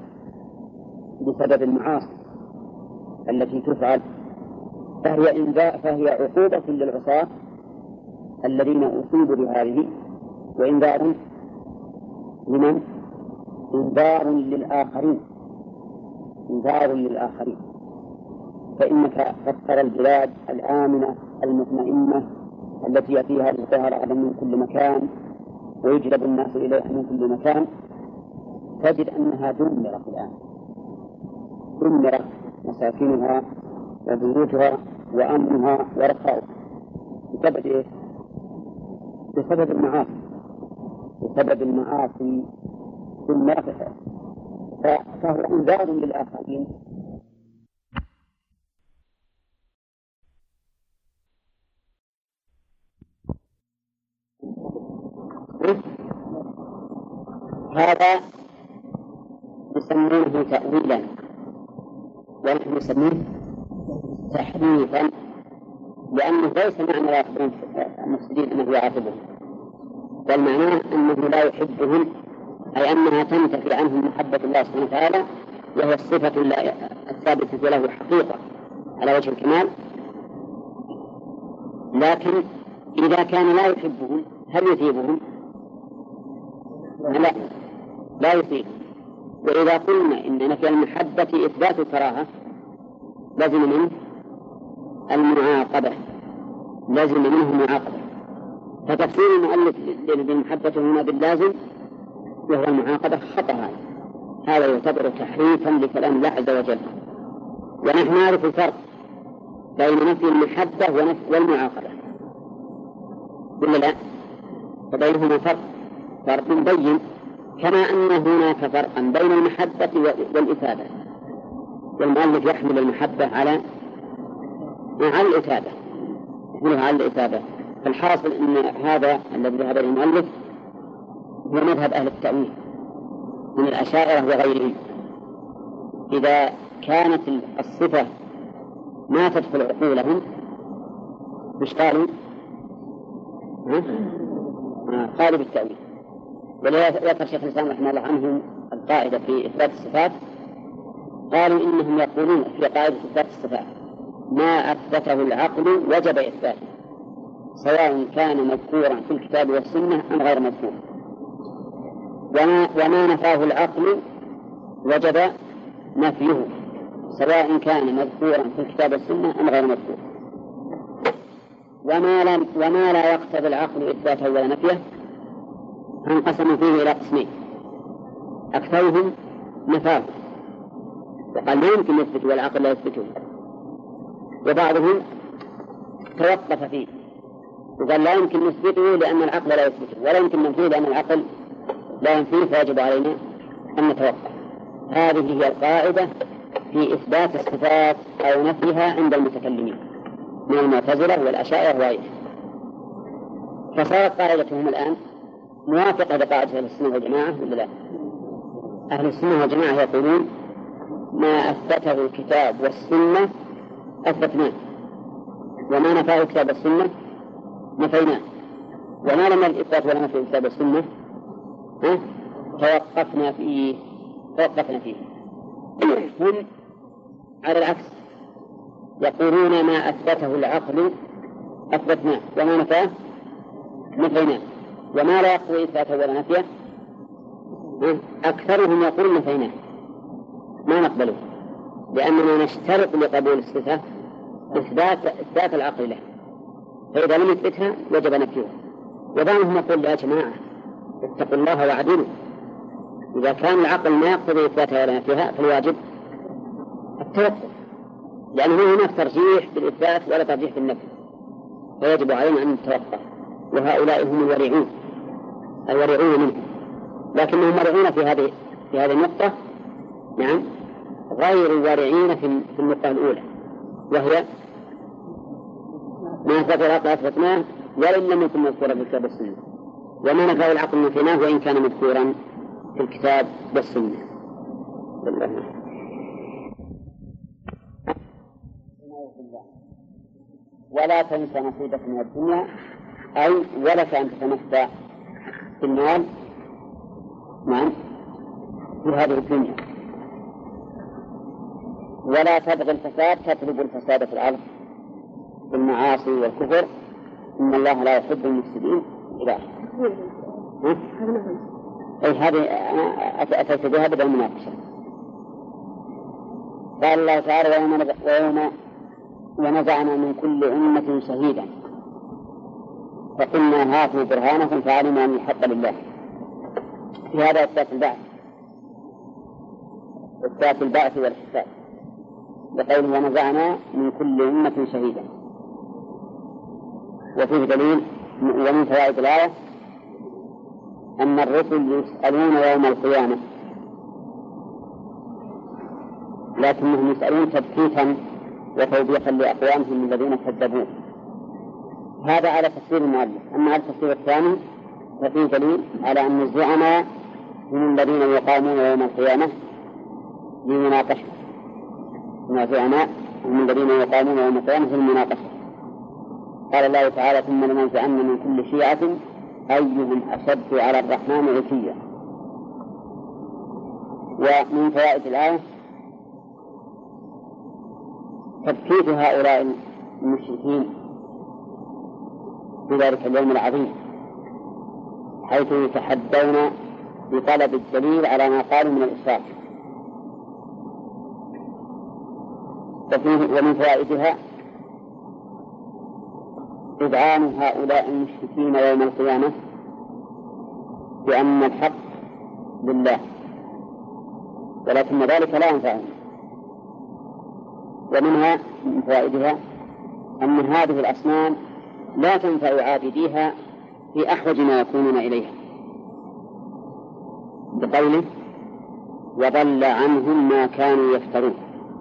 بسبب المعاصي التي تفعل. فهي عقوبة للعصاة الذين أصيبوا بهذه، وإنذار لمن؟ إنذار للآخرين. فإنك قد ترى البلاد الآمنة المطمئنة التي يأتيها الظهر من كل مكان ويجلب الناس إليها من كل مكان، تجد أنها دمرت الآن، دمرت مساكنها وبيوتها وأمنها ورخاؤها بسبب إيه؟ بسبب المعاصي، بسبب المعاصي دمرت. فهو إنذار للآخرين هذا نسميه تأويلا ونحن نسميه تحريفا، لأنه ليس معنى لا يحبون المفسدين أنه يعاقبهم، بل معناه أنه لا يحبهم، أي أنها تنتفي عنهم محبة الله سبحانه وتعالى، وهي الصفة الثابتة له حقيقة على وجه الكمال. لكن إذا كان لا يحبهم هل يثيبهم؟ لا يثيب. وإذا قلنا إن نفي المحبة إثبات الكراهة لازم منه المعاقبة، لازم منه معاقبة. فتفسير المؤلف للمحبة هنا باللازم وهو المعاقبة خطأ، هذا يعتبر تحريفا لكلام الله عز وجل. ونحن نعرف الفرق بين نفي المحبة والمعاقبة، ولا لا؟ فبينهما فرق مبين، كما أن هناك فرقا بين المحبة والإثابة، والمؤلف يحمل المحبة على الإثابة، يحملها على الإثابة. فالحاصل أن هذا الذي ذهب إليه المؤلف هو مذهب أهل التأويل من الأشاعرة وغيرهم. إذا كانت الصفة ما تدخل عقولهم مش قالوا؟ قالوا بالتأويل. ولا يذكر شيخ الإسلام رحمه الله عنهم القاعدة في إثبات الصفات، قالوا إنهم يقولون في قاعدة إثبات الصفات ما أثبته العقل وجب إثباته، سواء كان مذكورا في الكتاب والسنة أم غير مذكور، وما نفاه العقل وجب نفيه، سواء كان مذكورا في الكتاب والسنة أم غير مذكور. وما لا يقتضي العقل إثباته ولا نفيه انقسموا فيه إلى قسمين: أكثرهم نفاه وقال لا يمكن يثبت والعقل لا يثبته، وبعضهم توقف فيه وقال لا يمكن نثبته لأن العقل لا يثبته، ولا يمكن ننفيه لأن العقل لا ينفيه، فيجب علينا أن نتوقف. هذه هي القاعدة في إثبات الصفات أو نفيها عند المتكلمين من المعتزلة والأشاعرة وغيرهم. فصارت قاعدتهم الآن موافقة لقاعدة أهل السنة والجماعة ولا لا؟ أهل السنة والجماعة يقولون ما أثبته الكتاب والسنة أثبتناه، وما نفاه الكتاب والسنة نفيناه، وما لم الإثبات ولا نفي الكتاب والسنة توقفنا فيه. هم على العكس يقولون ما أثبته العقل أثبتناه وما نفاه نفيناه، وما لا يقوي إثباته ولا نفيه أكثرهم يقول نفيناه ما نقبله، لأننا نشترط لقبول الصفة إثبات العقل له، فإذا لم يثبتها وجب نفيها. وبعضهم يقول يا جماعة اتقوا الله واعدلوا، إذا كان العقل ما يقتضي إثباتها ولا نفيها فالواجب التوقف، لأنه هناك ترجيح بالإثبات ولا ترجيح بالنفي، فيجب علينا أن نتوقف. وهؤلاء هم الورعون منهم، لكنهم ورعون في هذه النقطة، نعم، غير الورعين في النقطة الأولى، وهي ما أثبت العقل أثبتناه ولن لم يكن مذكورا في الكتاب والسنة، وما نفاه العقل نفيناه وإن كان مذكورا في الكتاب والسنة. ولا تنس نصيبك من الدنيا، أي ولك أن تتمتع في المال نعم في هذه الدنيا، ولا تبغي الفساد، تطلب الفساد في الأرض بالمعاصي والكفر، إن الله لا يحب المفسدين. إلى أي هذه أنا أتيت بها بدل المناقشة. قال الله تعالى ويوم ونزعنا من كل أمة شهيدا فقلنا هاتوا برهانكم فعلموا أن الحق لله. في هذا إثبات البعث إثبات البعث والحساب، بقوله ونزعنا من كل أمة شهيدا. وفيه دليل ومن فوائد الآية أن الرسل يسألون يوم القيامة، لكنهم يسألون تبكيتا وتوبيخا لأقوامهم الذين كذبوه. هذا على تفسير المؤلف. أما على التفسير الثاني ففيه دليل على أن الزعماء هم الذين يقامون يوم القيامة للمناقشة. الزعماء هم الذين يقامون يوم القيامة للمناقشة. قال الله تعالى ثم لننزعن من كل شيعة أيهم أشد على الرحمن عتيا. ومن فوائد الآية تبكيت هؤلاء المشركين في ذلك اليوم العظيم، حيث يتحدون بطلب الدليل على ما قالوا من الإشراك. ومن فوائدها إذعان هؤلاء المشركين يوم القيامة بأن الحق لله، ولكن ذلك لا ينفعهم. ومنها من فوائدها أن هذه الأصنام لا تنفع عابديها في أحوج ما يكونون إليها، بقوله وضل عنهم ما كانوا يفترون.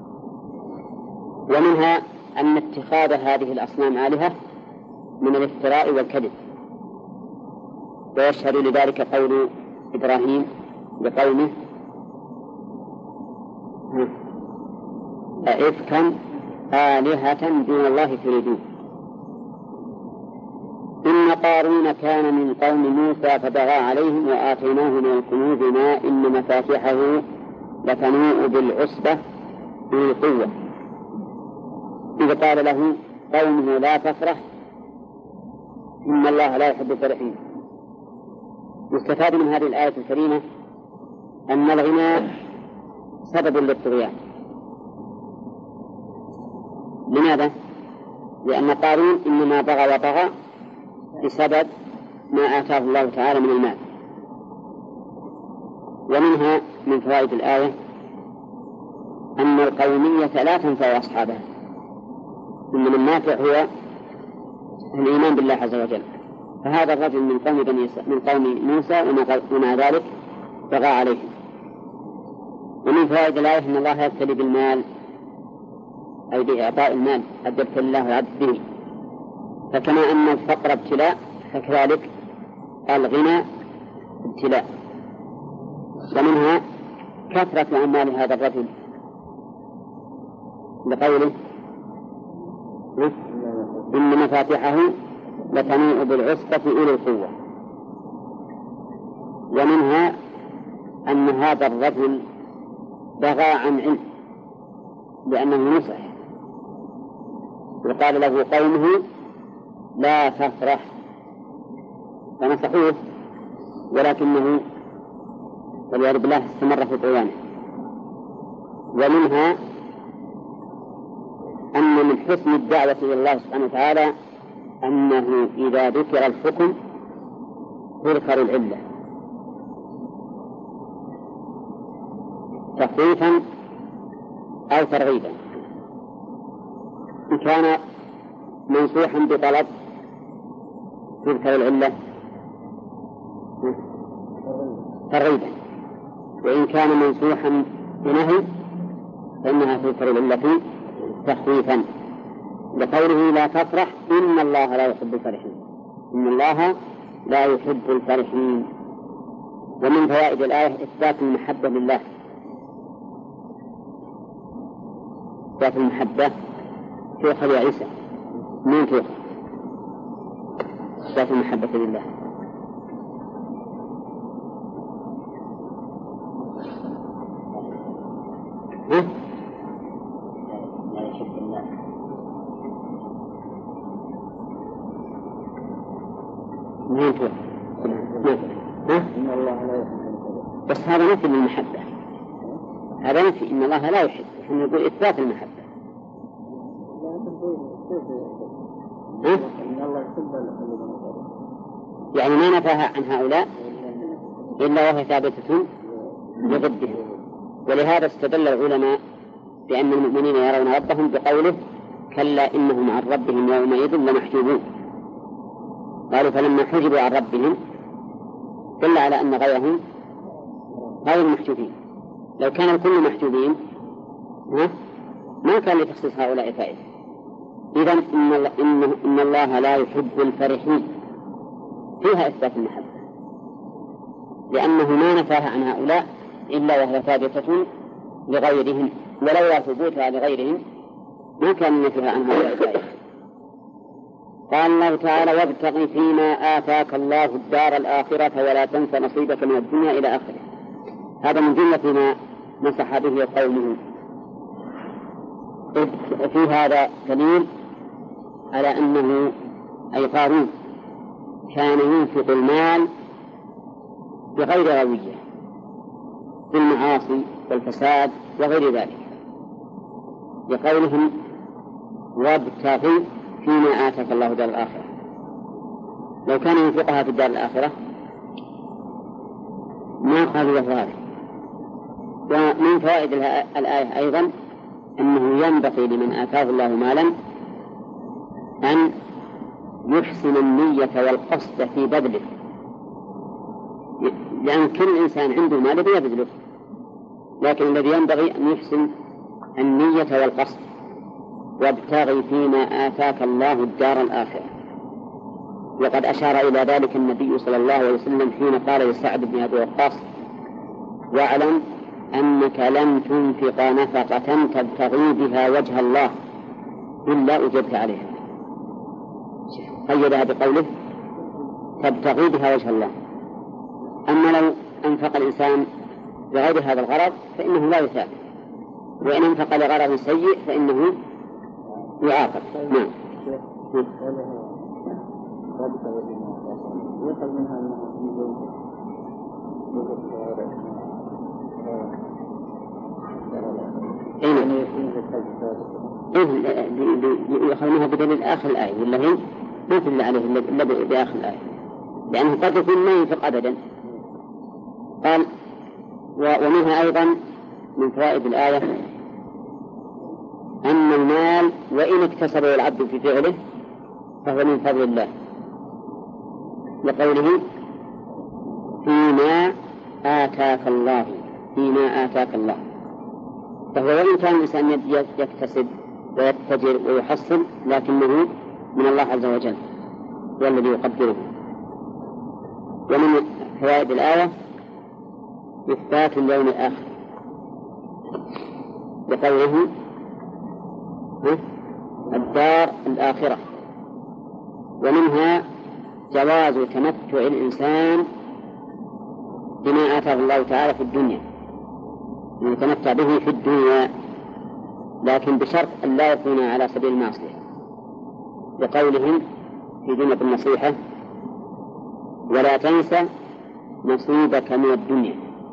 ومنها أن اتخاذ هذه الأصنام آلهة من الافتراء والكذب، ويشهد لذلك قول إبراهيم لقومه أئفكا آلهة دون الله تريدون. إن قارون كان من قوم موسى فبغى عليهم وآتيناه من الكنوز ما إن مفاتحه لتنوء بالعصبة من القوة إذا قال له قومه لا تفرح إن الله لا يحب الفرحين. يستفاد من هذه الآية الكريمة أن الغنى سبب للطغيان. لماذا؟ لأن قارون إنما بغى وطغى بسبب ما آتاه الله تعالى من المال. ومنها من فوائد الآية أن القومية لا تنفع أصحابها، إنما النافع هو الإيمان بالله عز وجل. فهذا الرجل من قوم موسى ومع ذلك بغى عليهم. ومن فوائد الآية أن الله يبتلي بالمال أي بإعطاء المال قد يبتلي الله العبد به، فكما أن الفقر ابتلاء فكذلك الغنى ابتلاء. ومنها كثرة أموال هذا الرجل بقوله إن مفاتحه لتنوء بالعصبة أولي القوة. ومنها أن هذا الرجل بغى عن علم لأنه نصح، وقال له قومه لا تفرح فنصحوه، ولكنه والعياذ بالله استمر في طغيانه. ومنها أن من حسن الدعوة إلى الله سبحانه وتعالى أنه إذا ذكر الحكم تذكر العلة تخويفا أو ترغيبا. إن كان منصوحا بطلب تذكر العلة ترغيبا، وإن كان منصوحا بنهي فإنها تذكر العلة تخويفا، لقوله لا تفرح إن الله لا يحب الفرحين. إن الله لا يحب الفرحين. ومن فوائد الآية إثبات المحبة لله. إثبات المحبة تؤخذ يا عيسى من تؤخذ إثبات المحبة لله. بس هذا نفي للمحبة، هذا نفي إن الله لا يحب، نحن نقول إثبات المحبة. يعني ما نفاها عن هؤلاء إلا وهي ثابتة لضدهم، ولهذا استدل العلماء بأن المؤمنين يرون ربهم بقوله كلا إنهم عن ربهم يومئذ لمحجوبون. قالوا فلما حجبوا عن ربهم دل على أن غيرهم غير محجوبين. لو كان الكل محجوبين ما كان لتخصيص هؤلاء فائدة. إذن إن الله لا يحب الفرحين فيها إثبات المحبة، لأنه ما نفاها عن هؤلاء إلا وهي ثابتة لغيرهم، ولولا ثبوتها لغيرهم ما كان نفيها عن هؤلاء فائدة. قال الله تعالى وابتغ فيما آتاك الله الدار الآخرة ولا تنس نصيبك من الدنيا إلى آخره. هذا من جملة ما نصح به قومه. في هذا دليل على أنه أي قارون كان ينفق المال بغير روية بالمعاصي والفساد وغير ذلك، لقولهم وابتغ فيما آتاك الله دار الآخرة. لو كان ينفقها في الدار الآخرة ما قالوا له هذا. ومن فوائد الآية أيضا أنه ينبغي لمن آتاه الله مالا أن يحسن النية والقصد في بذله، لأن كل إنسان عنده مال يبذله، لكن الذي ينبغي أن يحسن النية والقصد. وابتغي فيما آتاك الله الدار الآخرة. وقد أشار إلى ذلك النبي صلى الله عليه وسلم حين قال لسعد بن أبي وقاص واعلم أنك لن تنفق نفقة تبتغي بها وجه الله إلا أجبت عليها. قيدها بقوله تبتغي بها وجه الله. أما لو أنفق الإنسان بغير هذا الغرض فإنه لا يثاب، وإن أنفق لغرض سيء فإنه يعاقب. نعم. يأخذونها بدليل آخر الآية ولا هي ما تدل عليه إلا بآخر الآية، لأنه قد يكون ما ينفق أبدا. قال ومنها أيضا من فوائد الآية أن المال وإن اكتسبه العبد في فعله فهو من فضل الله، لقوله فيما آتاك الله. فيما آتاك الله، فهو وإن كان الإنسان يكتسب ويتجر ويحصل لكنه من الله عز وجل هو الذي يقدره. ومن فوائد الآية إثبات اليوم الآخر بقوله الدار الآخرة. ومنها جواز تمتع الإنسان بما آتاه الله تعالى في الدنيا، يتمتع به في الدنيا لكن بشرط أن لا يكون على سبيل المعصية، بقولهم في جملة النصيحة ولا تنسى نصيبك من الدنيا.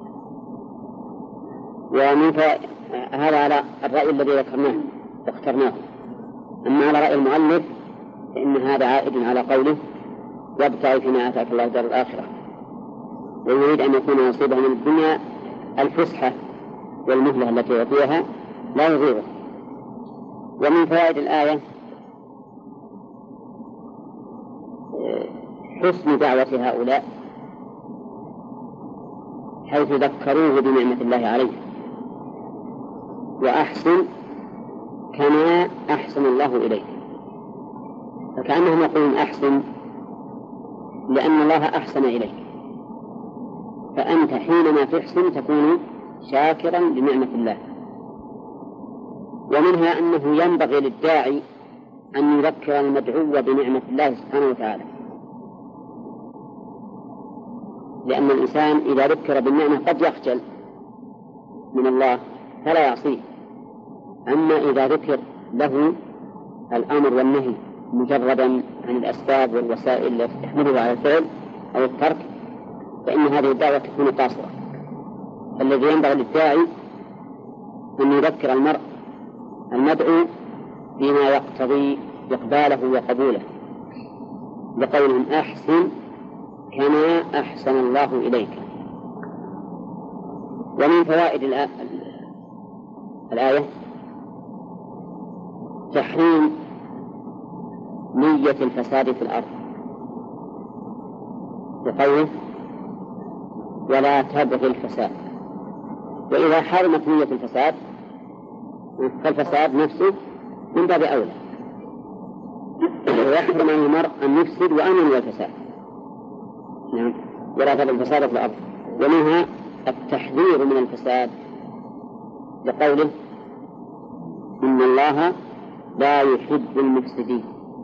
ومن هذا على الرأي الذي ذكرناه واخترناه. أما على رأي المؤلف فإن هذا عائد على قوله وابتغ فيما آتاك الله دار الآخرة، ويريد أن يكون نصيبه من الدنيا الفسحة والمهلة التي يعطيها لا يضيعه. ومن فوائد الآية حسن دعوة هؤلاء حيث ذكروه بنعمة الله عليه، وأحسن كما أحسن الله إليك. فكأنهم يقولون أحسن لأن الله أحسن إليك، فأنت حينما تحسن تكون شاكرا لنعمة الله. ومنها أنه ينبغي للداعي أن يذكر المدعو بنعمة الله سبحانه وتعالى، لأن الإنسان إذا ذكر بالنعمة قد يخجل من الله فلا يعصيه. أما إذا ذكر له الأمر والنهي مجردا عن الأسباب والوسائل التي تحمله على الفعل أو الترك فإن هذه الدعوة تكون قاصرة. الذي ينبغي للداعي أن يذكر المرء المدعو بما يقتضي إقباله وقبوله، لقولهم أحسن كما أحسن الله إليك. ومن فوائد الآية تحريم نية الفساد في الأرض بقوله ولا تبغي الفساد. وإذا حرمت نية الفساد فالفساد نفسه من باب أولى، ويحرم المرء أن يفسد وأن ينوي الفساد. نعم، ولا تبغي الفساد في الأرض. ومنها التحذير من الفساد لقوله إن الله لا يحب المفسدين.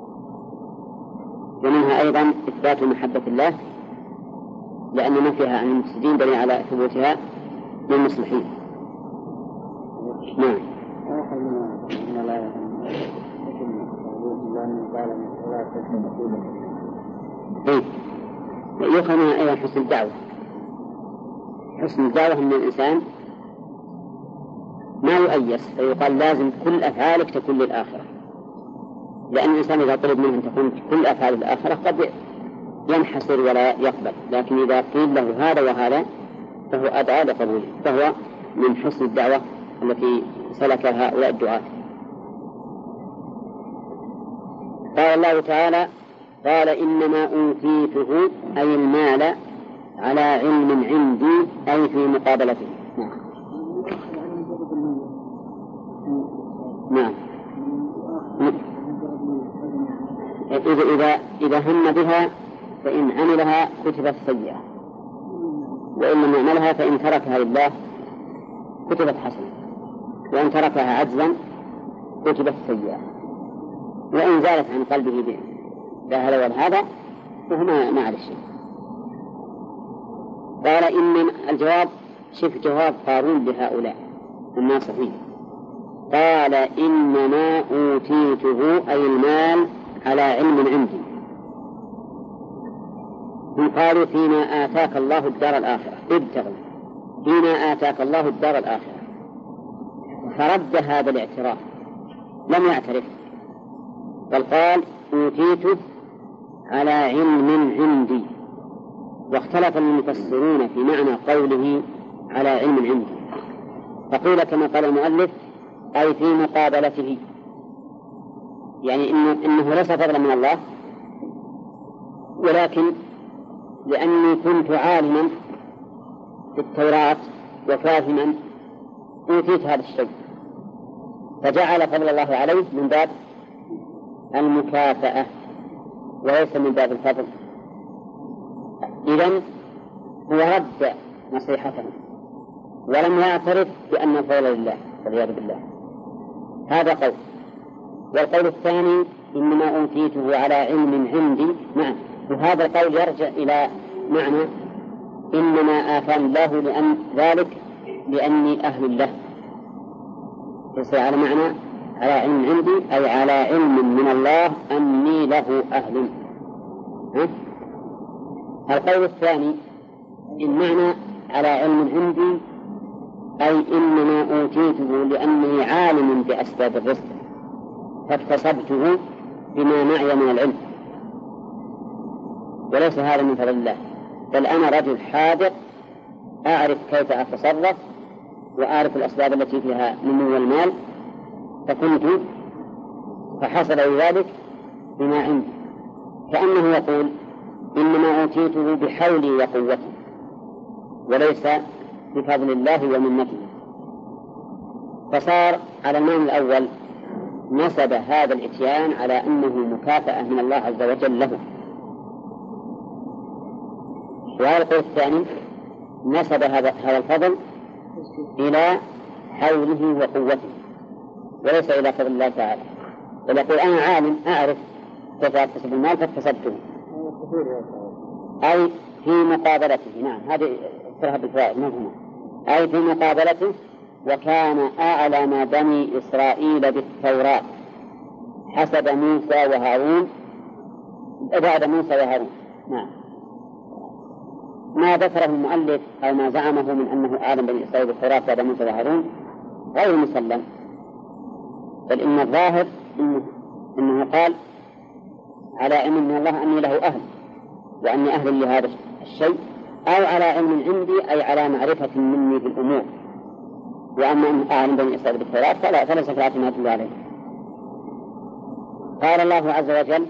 ومنها أيضا إثبات محبة الله، لأن نفيها عن المفسدين دليل على ثبوتها للمصلحين. نعم. يؤخذ منها أيضا حسن الدعوة. حسن الدعوة أن الإنسان ما يؤيس فيقال لازم كل أفعالك تكون للآخرة، لأن الإنسان إذا طلب منه أن تكون كل أفعال الآخرة قد ينحسر ولا يقبل، لكن إذا قيل له هذا وهذا فهو أدعى لقبوله، فهو من حسن الدعوة التي سلكها هؤلاء الدعاة. قال الله تعالى قال إنما أوتيته أي المال على علم عندي أي في مقابلته. نعم. إذا هم بها فإن عملها كتبت سيئة، وإن لم يعملها فإن تركها لله كتبت حسنة، وإن تركها عجزا كتبت سيئة، وإن زالت عن قلبه بهذا وهذا فهو ما على الشيء. قال إن الجواب شوف جواب قارون لهؤلاء الناصحين. قال إنما أوتيته أي المال على علم عندي. هم قالوا فيما آتاك الله الدار الآخرة، ابتغوا فيما آتاك الله الدار الآخرة، فرد هذا الاعتراف، لم يعترف، بل قال أوتيته على علم عندي. واختلف المفسرون في معنى قوله على علم عندي، فقيل كما قال المؤلف أي في مقابلته، يعني إنه ليس فضلا من الله، ولكن لأني كنت عالما بالتوراة وفاهما أوتيت هذا الشيء، فجعل فضل الله عليه من باب المكافأة وليس من باب الفضل. إذن هو رد نصيحته ولم يعترف بأن الفضل لله والعياذ بالله. هذا قول. والقول الثاني إنما أوتيته على علم عندي. نعم، وهذا القول يرجع إلى معنى إنما آتاني الله لأن ذلك لأني أهل له، يصير على معنى على علم عندي أي على علم من الله أني له أهل. القول الثاني إن معنى على علم عندي أي إنما أوتيته لأني عالم بأسباب الرزق فاكتسبته بما معي من العلم، وليس هذا من فضل الله، بل أنا رجل حاذق أعرف كيف أتصرف وأعرف الأسباب التي فيها نمو المال، فحصل ذلك بما عندي، كأنه يقول إنما أوتيته بحولي وقوتي وليس بفضل الله ومنته. فصار على المعنى الأول نسب هذا الإتيان على أنه مكافأة من الله عز وجل له، وهذا القول الثاني نسب هذا الفضل إلى حوله وقوته وليس إلى فضل الله تعالى، ويقول أنا عالم أعرف كيف أكتسب المال فاكتسبته، أي في مقابلته. نعم، هذه اقرأها بالفوائد مفهومة. أي في مقابلته، وكان أعلم بني إسرائيل بالتوراة حسب موسى وهارون بعد موسى وهارون. نعم، ما ذكره المؤلف أو ما زعمه من أنه أعلم بني إسرائيل بالتوراة بعد موسى وهارون غير مسلم، بل إن الظاهر إنه قال على علم من الله أني له أهل وأني أهل لهذا الشيء، أو على علم عندي أي على معرفة مني بالأمور، وأما أن أعلم بني إسرائيل بالتوراة فليس في الآية ما يدل عليه. قال الله عز وجل: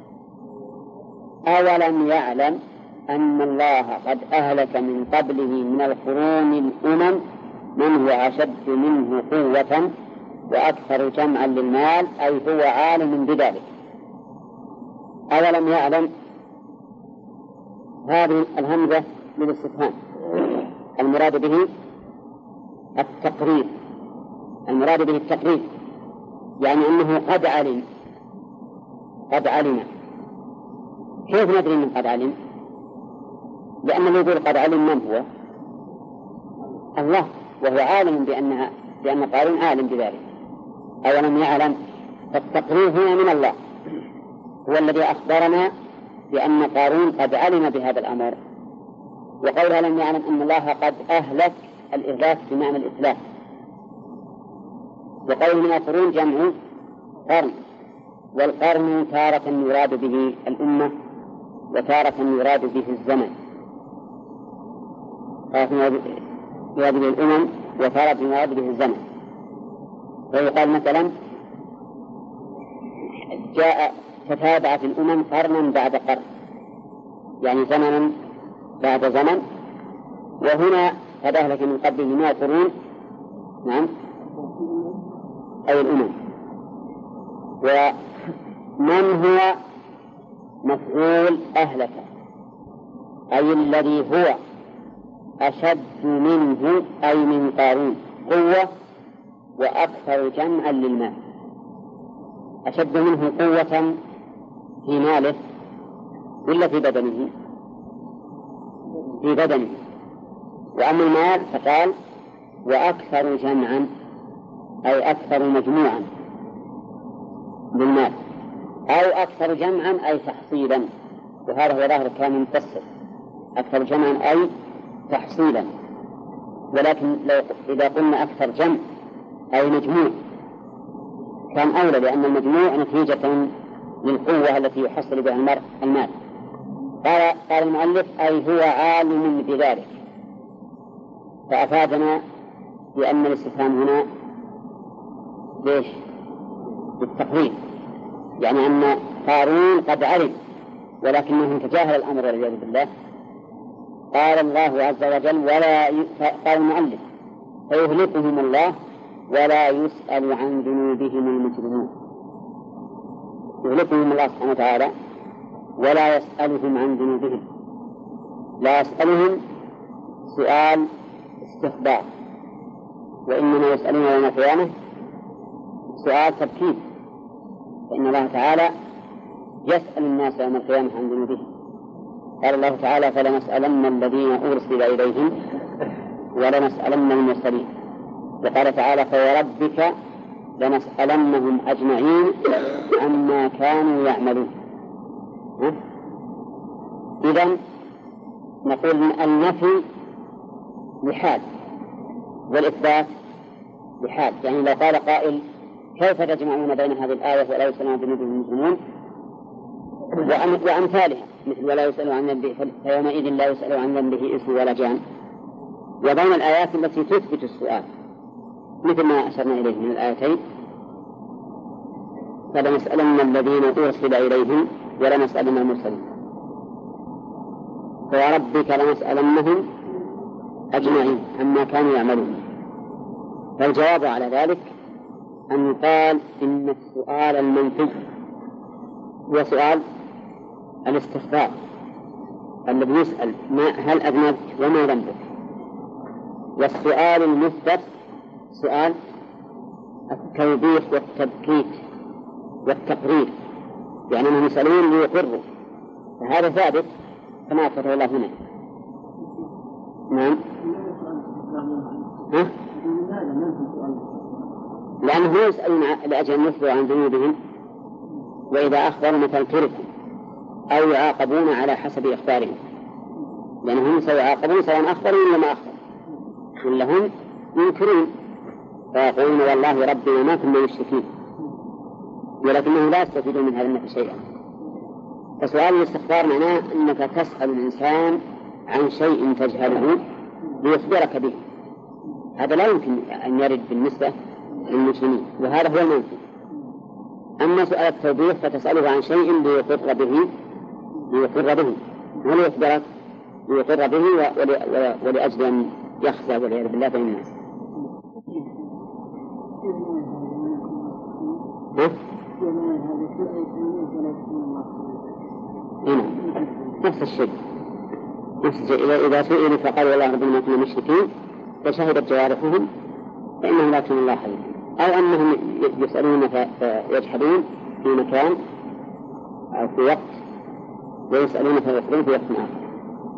أولم يعلم أن الله قد أهلك من قبله من القرون الأمم من هو أشد منه قوة وأكثر جمعا للمال، أي هو عالم بذلك. أولم يعلم، هذه الهمزة للاستفهام، المراد به التقرير، المراد به التقرير، يعني أنه قد علم. قد علم، كيف ندري من قد علم؟ لأنه يقول قد علم من هو؟ الله، وهو عالم بأن قارون عالم بذلك. أولم يعلم، فالتقرير هنا من الله، هو الذي أخبرنا بأن قارون قد علم بهذا الأمر. وقولها لم يعلم أن الله قد أهلك، الإهلاك بمعنى الإتلاف. وقول من القرون جمع قرن، والقرن تارة يراد به الأمة وتارة يراد به الزمن، تارة يراد به الأمم وتارة يراد به الزمن. ويقال مثلا تتابعت الأمم قرنا بعد قرن، يعني زمنا بعد زمن. وهنا قد أهلك من قبله 100 قرون، نعم، أي الأمم. ومن هو مفعول أهلك، أي الذي هو أشد منه، أي من قارون، قوة وأكثر جمعا للمال. أشد منه قوة في ماله ولا في بدنه؟ في بدنه. وأما المال فقال وأكثر جمعا، أي أكثر مجموعا بالمال، أو أكثر جمعا أي تحصيلا، وهذا هو ظاهر كان مفسر، أكثر جمعا أي تحصيلا. ولكن إذا قلنا أكثر جمع أي مجموع كان أولى، لأن المجموع نتيجة للقوة التي يحصل بها المرء المال. قال المؤلف أي هو عالم بذلك، فأفادنا بأن الاستفهام هنا ليش؟ بالتقرير، يعني أن قارون قد علم ولكنه تجاهل الأمر والعياذ بالله. قال الله عز وجل قال المؤلف فيهلكهم الله ولا يسأل عن ذنوبهم المجرمون. يهلكهم الله سبحانه وتعالى ولا يسألهم عن ذنوبهم. لا يسألهم سؤال استخبار، وإنما يسألون يوم القيامة سؤال تبكير، فإن الله تعالى يسأل الناس يوم القيامة عن ذنوبهم. قال الله تعالى فلنسألن الذين أرسل إليهم ولنسألن المرسلين. وقال تعالى فوربك لنسألنهم أجمعين عما كانوا يعملون. إذن نقول النفي لحال والإثبات لحال، يعني لو قال قائل كيف تجمعون بين هذه الآية ولا يسألون ذنوبهم المجرمون وأمثالها، مثل ولا يسأل عن ذنبه فيومئذ لا يسأل عن ذنبه إنس ولا جان، وبين الآيات التي تثبت السؤال مثل ما أشرنا إليه من الآيتين فلنسألن الذين أرسل إليهم ولنسألن المرسلين. فوربك لنسألنهم أجمعين عما كانوا يعملون. فالجواب على ذلك أن يقال إن السؤال المنفي هو سؤال الاستخبار الذي يسأل هل أذنبت وما ذنبك، والسؤال المثبت سؤال التوبيخ والتبكيت والتقرير، يعني أنهم يسألون ليقروا، فهذا ثابت كما أخبره الله هنا. نعم، لأنهم يسألون لأجل أن يخبروا عن ذنوبهم، وإذا أخبروا مثلا تركوا أو يعاقبون على حسب إخبارهم، لأنهم سيعاقبون سواء أخبروا ولا ما أخبروا، ولا هم ينكرون فيقولون والله ربنا ما كنا مشركين، ولكنهم لا يستفيدون من هذا النفي شيئا. فسؤال الاستخبار معناه أنك تسأل الإنسان عن شيء تجهله ليخبرك به، هذا لا يمكن أن يرد بالنسبة للمسلمين، وهذا هو المنفي. أما سؤال التوبيخ فتسأله عن شيء ليقر به ولا يخبرك ليقر به ولأجل أن يخزى والعياذ بالله بين الناس. نفس الشيء إذا سئلوا فقالوا والله ربنا ما كنا مشركين فشهدت جوارحهم فإنهم لا يكون الله حي، أو أنهم يسألون فيجحدون في مكان أو في وقت ويسألون فيخبرون في وقت آخر.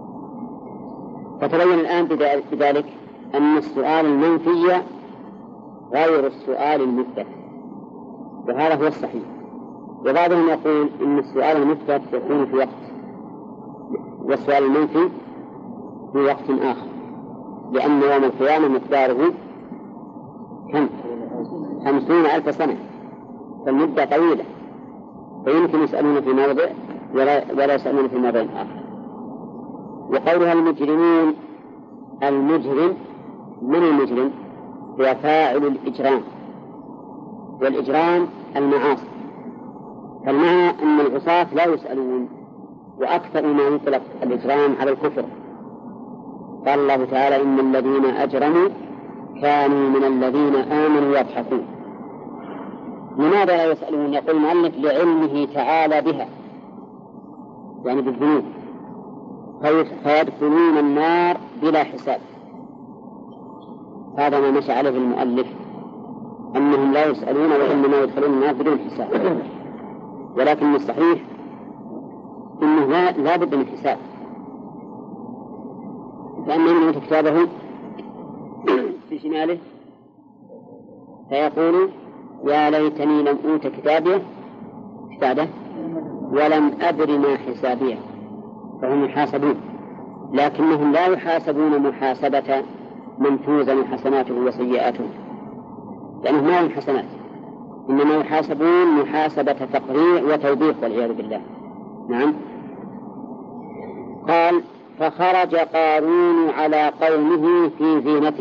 فتبين الآن بذلك أن السؤال المنفي غير السؤال المثبت، وهذا هو الصحيح. وبعضهم يقول إن السؤال المثبت يكون في وقت والسؤال المنفي في وقت آخر، لأن يوم القيامة مقداره كم؟ 50,000 سنة، فالمدة طويلة، فيمكن يسألون في موضع ولا يسألون في موضع آخر. وقولها المجرمين، المجرم من المجرم؟ هو فاعل الإجرام، والإجرام المعاصي. فالمعنى أن العصاة لا يسألون، وأكثر ما يطلق الإجرام على الكفر. قال الله تعالى إن الذين أجرموا كانوا من الذين آمنوا يضحكون. لماذا لا يسألون؟ يقول المؤلف لعلمه تعالى بها، يعني بالذنوب، فيدخلون النار بلا حساب. هذا ما مشى عليه المؤلف، أنهم لا يسألون وإنما يدخلون النار بدون حساب. ولكن الصحيح إنه لا بد من حساب. فأما من أوتي كتابه في شماله فيقول يا ليتني لم أوت كتابه ولم أدر ما حسابيه، فهم يحاسبون، لكنهم لا يحاسبون محاسبة من توزن حسناته وسيئاته، لأنهم ما هم حسنات، إنما يحاسبون محاسبة تقريع وتوبيخ والعياذ بالله. نعم. قال فخرج قارون على قومه في زينته.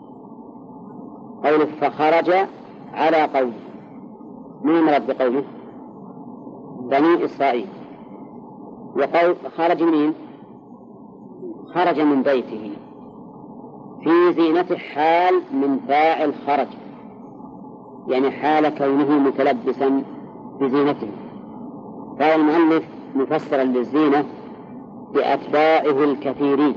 قوله فخرج على قومه، من المراد بقومه؟ بني إسرائيل. وقول خرج منين؟ خرج من بيته في زينته، حال من فاعل خرج، يعني حال كونه متلبسا بزينته. قال المؤلف مفسرا للزينة بأتباعه الكثيرين،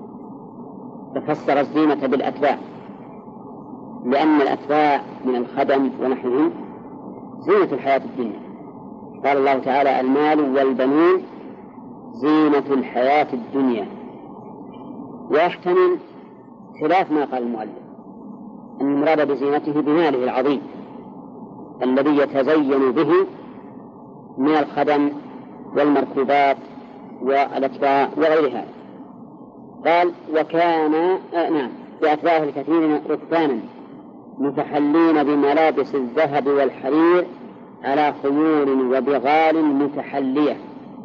ففسر الزينة بالأتباع، لأن الأتباع من الخدم ونحوهم زينة الحياة الدنيا. قال الله تعالى المال والبنون زينة الحياة الدنيا. ويحتمل خلاف ما قال المؤلف، أن المراد بزينته بماله العظيم الذي يتزين به من الخدم والمركوبات والأتباع وغير هذا. قال وكان بأتباعه الكثير ركبانا متحلين بملابس الذهب والحرير على خيول وبغال متحلية.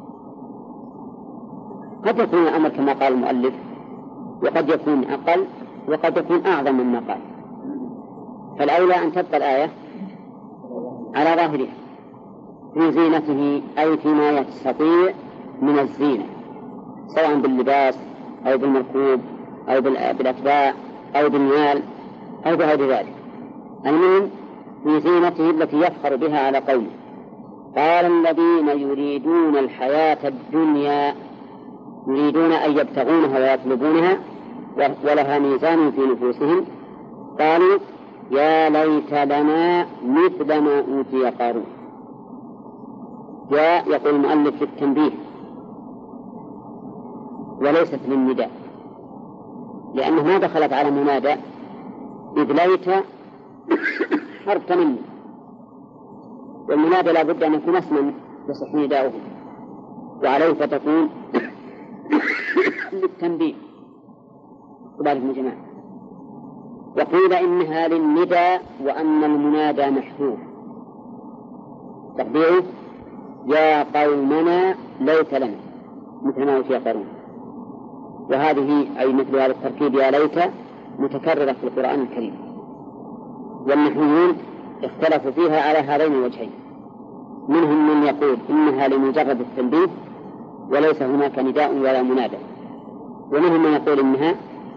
قد يكون الأمر كما قال المؤلف، وقد يكون أقل، وقد يكون أعظم مما قال، فالأولى أن تبقى الآية على ظاهرها في زينته، أي فيما يستطيع من الزينة، سواء باللباس أو بالمركوب أو بالأتباع أو بالمال أو بغير ذلك. المهم في زينته التي يفخر بها على قومه. قال الذين يريدون الحياة الدنيا، يريدون أن يبتغونها ويطلبونها ولها ميزان في نفوسهم، قالوا يا ليت لنا مثل ما أوتي قارون. يقول المؤلف في التنبيه وليست للنداء، لأنه ما دخلت على منادى، إذ ليت حرف تمني، والمنادى لا بد أن يكون اسما يصح نداؤه، وعليه فتكون للتنبيه كذلك من جماعة. وقيل إنها للندى وأن المنادى محذوف، تقديره يا قومنا ليت لنا مثل ما أوتي قارون. وهذه أي مثل هذا التركيب يا ليت متكررة في القرآن الكريم، والنحويون اختلفوا فيها على هذين الوجهين. منهم من يقول إنها لمجرد التنبيه وليس هناك نداء ولا منادى، ومنهم من يقول إنها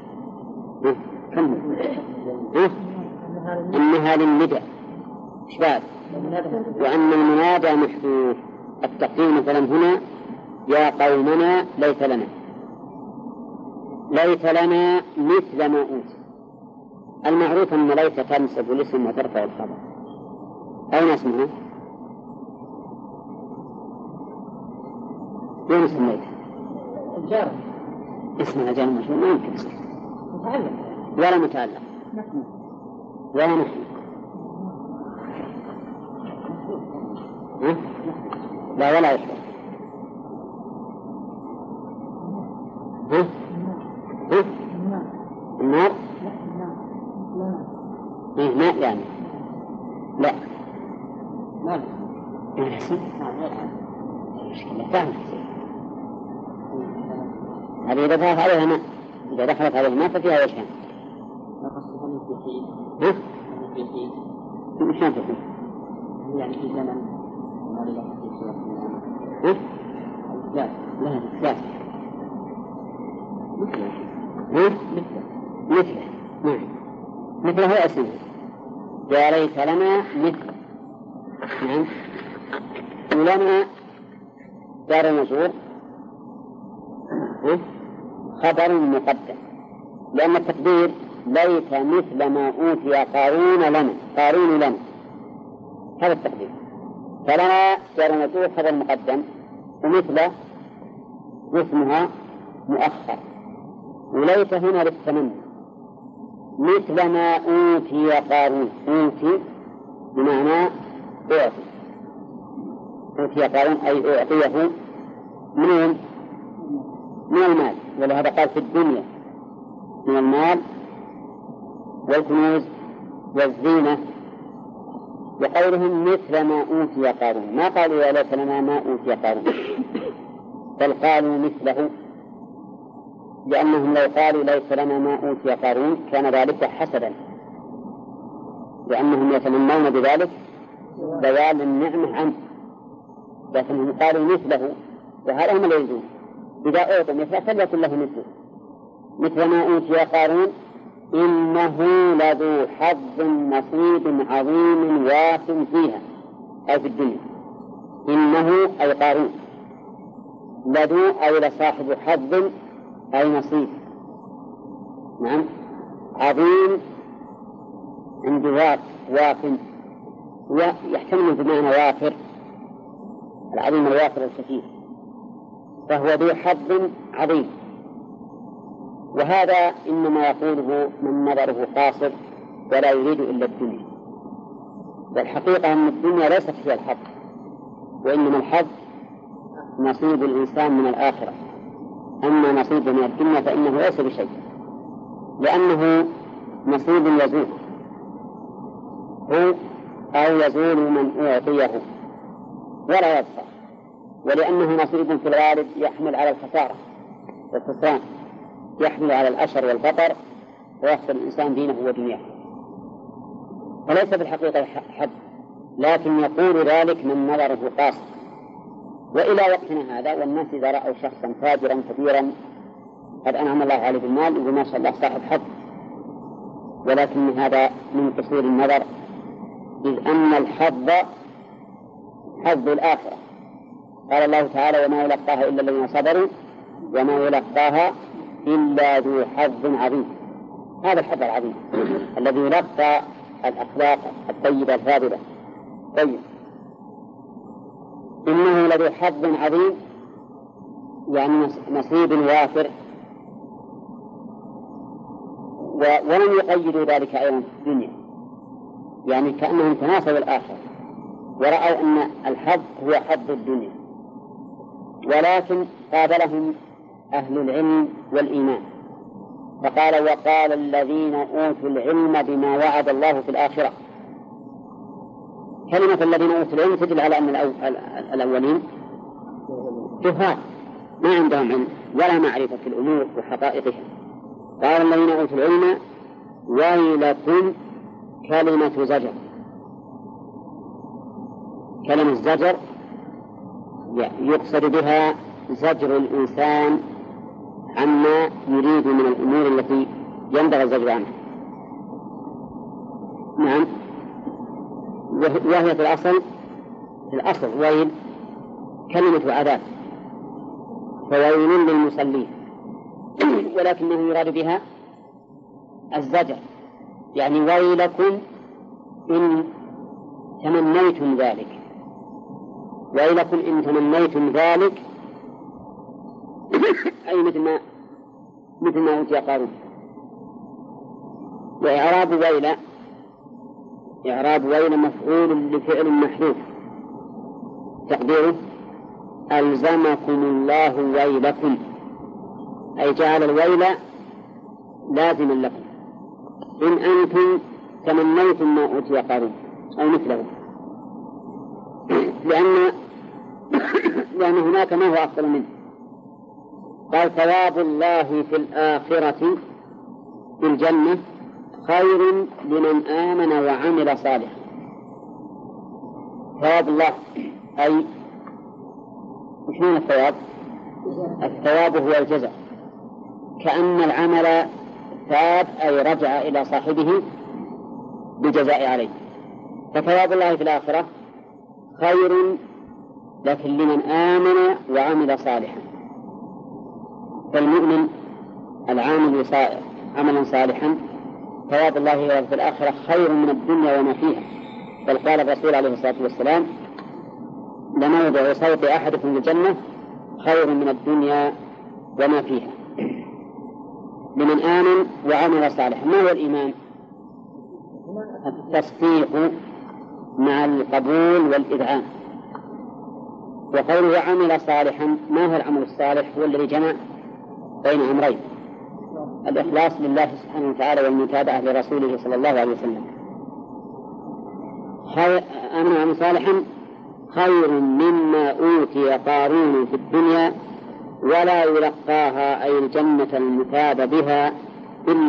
إنها للنداء وأن المنادى محذوف. التقدير مثلا هنا يا قومنا ليس لنا مثل ما أوتي. المعروف أن ليس تنسب الاسم وترفع الخبر. أين اسمها؟ وين سميتها؟ الجار. اسمها جار مجرور ما يمكن اسمها متعلق ولا متعلق ولا نحن. لا ولا يشبه. النار ماء يعني لا هذه إذا دخلت عليها ماء، إذا دخلت عليها ماء ففيها وجهان. مشان تكون يعني في زمن لا مثله هو اسمه يا ليت لنا مثل. نعم. ولنا دار مجرور خبر مقدم، لأن التقدير ليت مثل ما أوتي قارون لنا هذا التقدير. فلنا دار مجرور خبر مقدم، ومثل اسمها مؤخر، وليت هنا للتمني مثل ما أوتي قارون. أوتي بمعنى أوتي قارون أي أعطيه من المال، ولهذا قال في الدنيا من المال والكنوز والزينة. وقولهم مثل ما أوتي قارون ما قالوا يا ليت لنا ما أوتي قارون، بل قالوا مثله، لأنهم لو قالوا ليس لنا ما أوتي قارون كان ذلك حسدا، لأنهم يتمنون بذلك زوال النعمة عنه، لكنهم قالوا مثله، وهذا هم اللي يلزم. إذا أعطوا مثله فليكن له مثل ما أوتي قارون إنه لذو حظ نصيب عظيم واف فيها أي في الدنيا. إنه أي قارون، لذو أي لصاحب حظ أي نصيب. نعم. عظيم عند واف ويحتمل بمعنى وافر، العظيم الوافر الكثير، فهو ذو حظ عظيم. وهذا إنما يقوله من نظره قاصر ولا يريد إلا الدنيا، والحقيقة أن الدنيا ليست هي الحظ، وإنما الحظ نصيب الإنسان من الآخرة. أما نصيب من الدنيا فإنه ليس بشيء، لأنه نصيب يزول هو أو يزول من أعطيه ولا يبقى، ولأنه نصيب في الغالب يحمل على الخسارة والخسران، يحمل على الأشر والفطر، ويخسر الإنسان دينه ودنياه. فليس في الحقيقة حد، لكن يقول ذلك من نظره قاصر. وإلى وقتنا هذا والناس إذا رأوا شخصا تاجرا كبيرا قد أنعم الله عليه بالمال يقول ما شاء الله صاحب حظ، ولكن هذا من قصور النظر، إذ أن الحظ حظ الآخرة. قال الله تعالى وما يلقاها إلا الذين صبروا وما يلقاها إلا ذو حظ عظيم. هذا الحظ العظيم الذي يلقى الأخلاق الطيبة الفاضلة. طيب، إنه لذو حظ عظيم يعني نصيب وافر. ولم يقيدوا ذلك أيضا في الدنيا، يعني كأنهم تناسوا الآخر ورأوا أن الحظ هو حظ الدنيا، ولكن قابلهم أهل العلم والإيمان فقال وقال الذين أوتوا العلم بما وعد الله في الآخرة. كلمة الذين أوتوا العلم تدل على أن الأولين جهال ما عندهم علم ولا معرفة في الأمور وحقائقها. قال الذين أوتوا العلم ويلكم كلمة زجر. كلمة زجر يقصد بها زجر الإنسان عما يريد من الأمور التي ينبغي الزجر عنها. نعم. وهي في الأصل ويل كلمة عذاب، فويل للمصلين، ولكنه يراد بها الزجر، يعني ويلكم إن تمنيتم ذلك، ويلكم إن تمنيتم ذلك، أي مثل ما أوتي قارون. وإعراب ويل مفعول لفعل محذوف تقديره ألزمكم الله ويلكم، أي جعل الويل لازما لكم إن أنتم تمنيتم ما أوتي قارون أو مثله، لأن هناك ما هو أفضل منه. قال ثواب الله في الآخرة في الجنة خير لمن آمن وعمل صالحا. ثواب الله أي وش معنى الثواب؟ الثواب هو الجزاء، كأن العمل ثاب أي رجع إلى صاحبه بجزاء عليه. فثواب الله في الآخرة خير لكن لمن آمن وعمل صالحا. فالمؤمن العامل عملا صالحا ثواب الله في الآخرة خير من الدنيا وما فيها. بل قال الرسول عليه الصلاة والسلام لموضع صوت أحدكم في الجنة خير من الدنيا وما فيها لمن آمن وعمل صالحا. ما هو الإيمان؟ التصديق مع القبول والإذعان. وقوله عمل صالحا، ما هو العمل الصالح؟ هو الذي جمع بين أمرين: الإخلاص لله سبحانه وتعالى والمتابعة لرسوله صلى الله عليه وسلم. آمن وعمل صالحا خير مما أوتي قارون في الدنيا ولا يلقاها أي الجنة المثاب بها إلا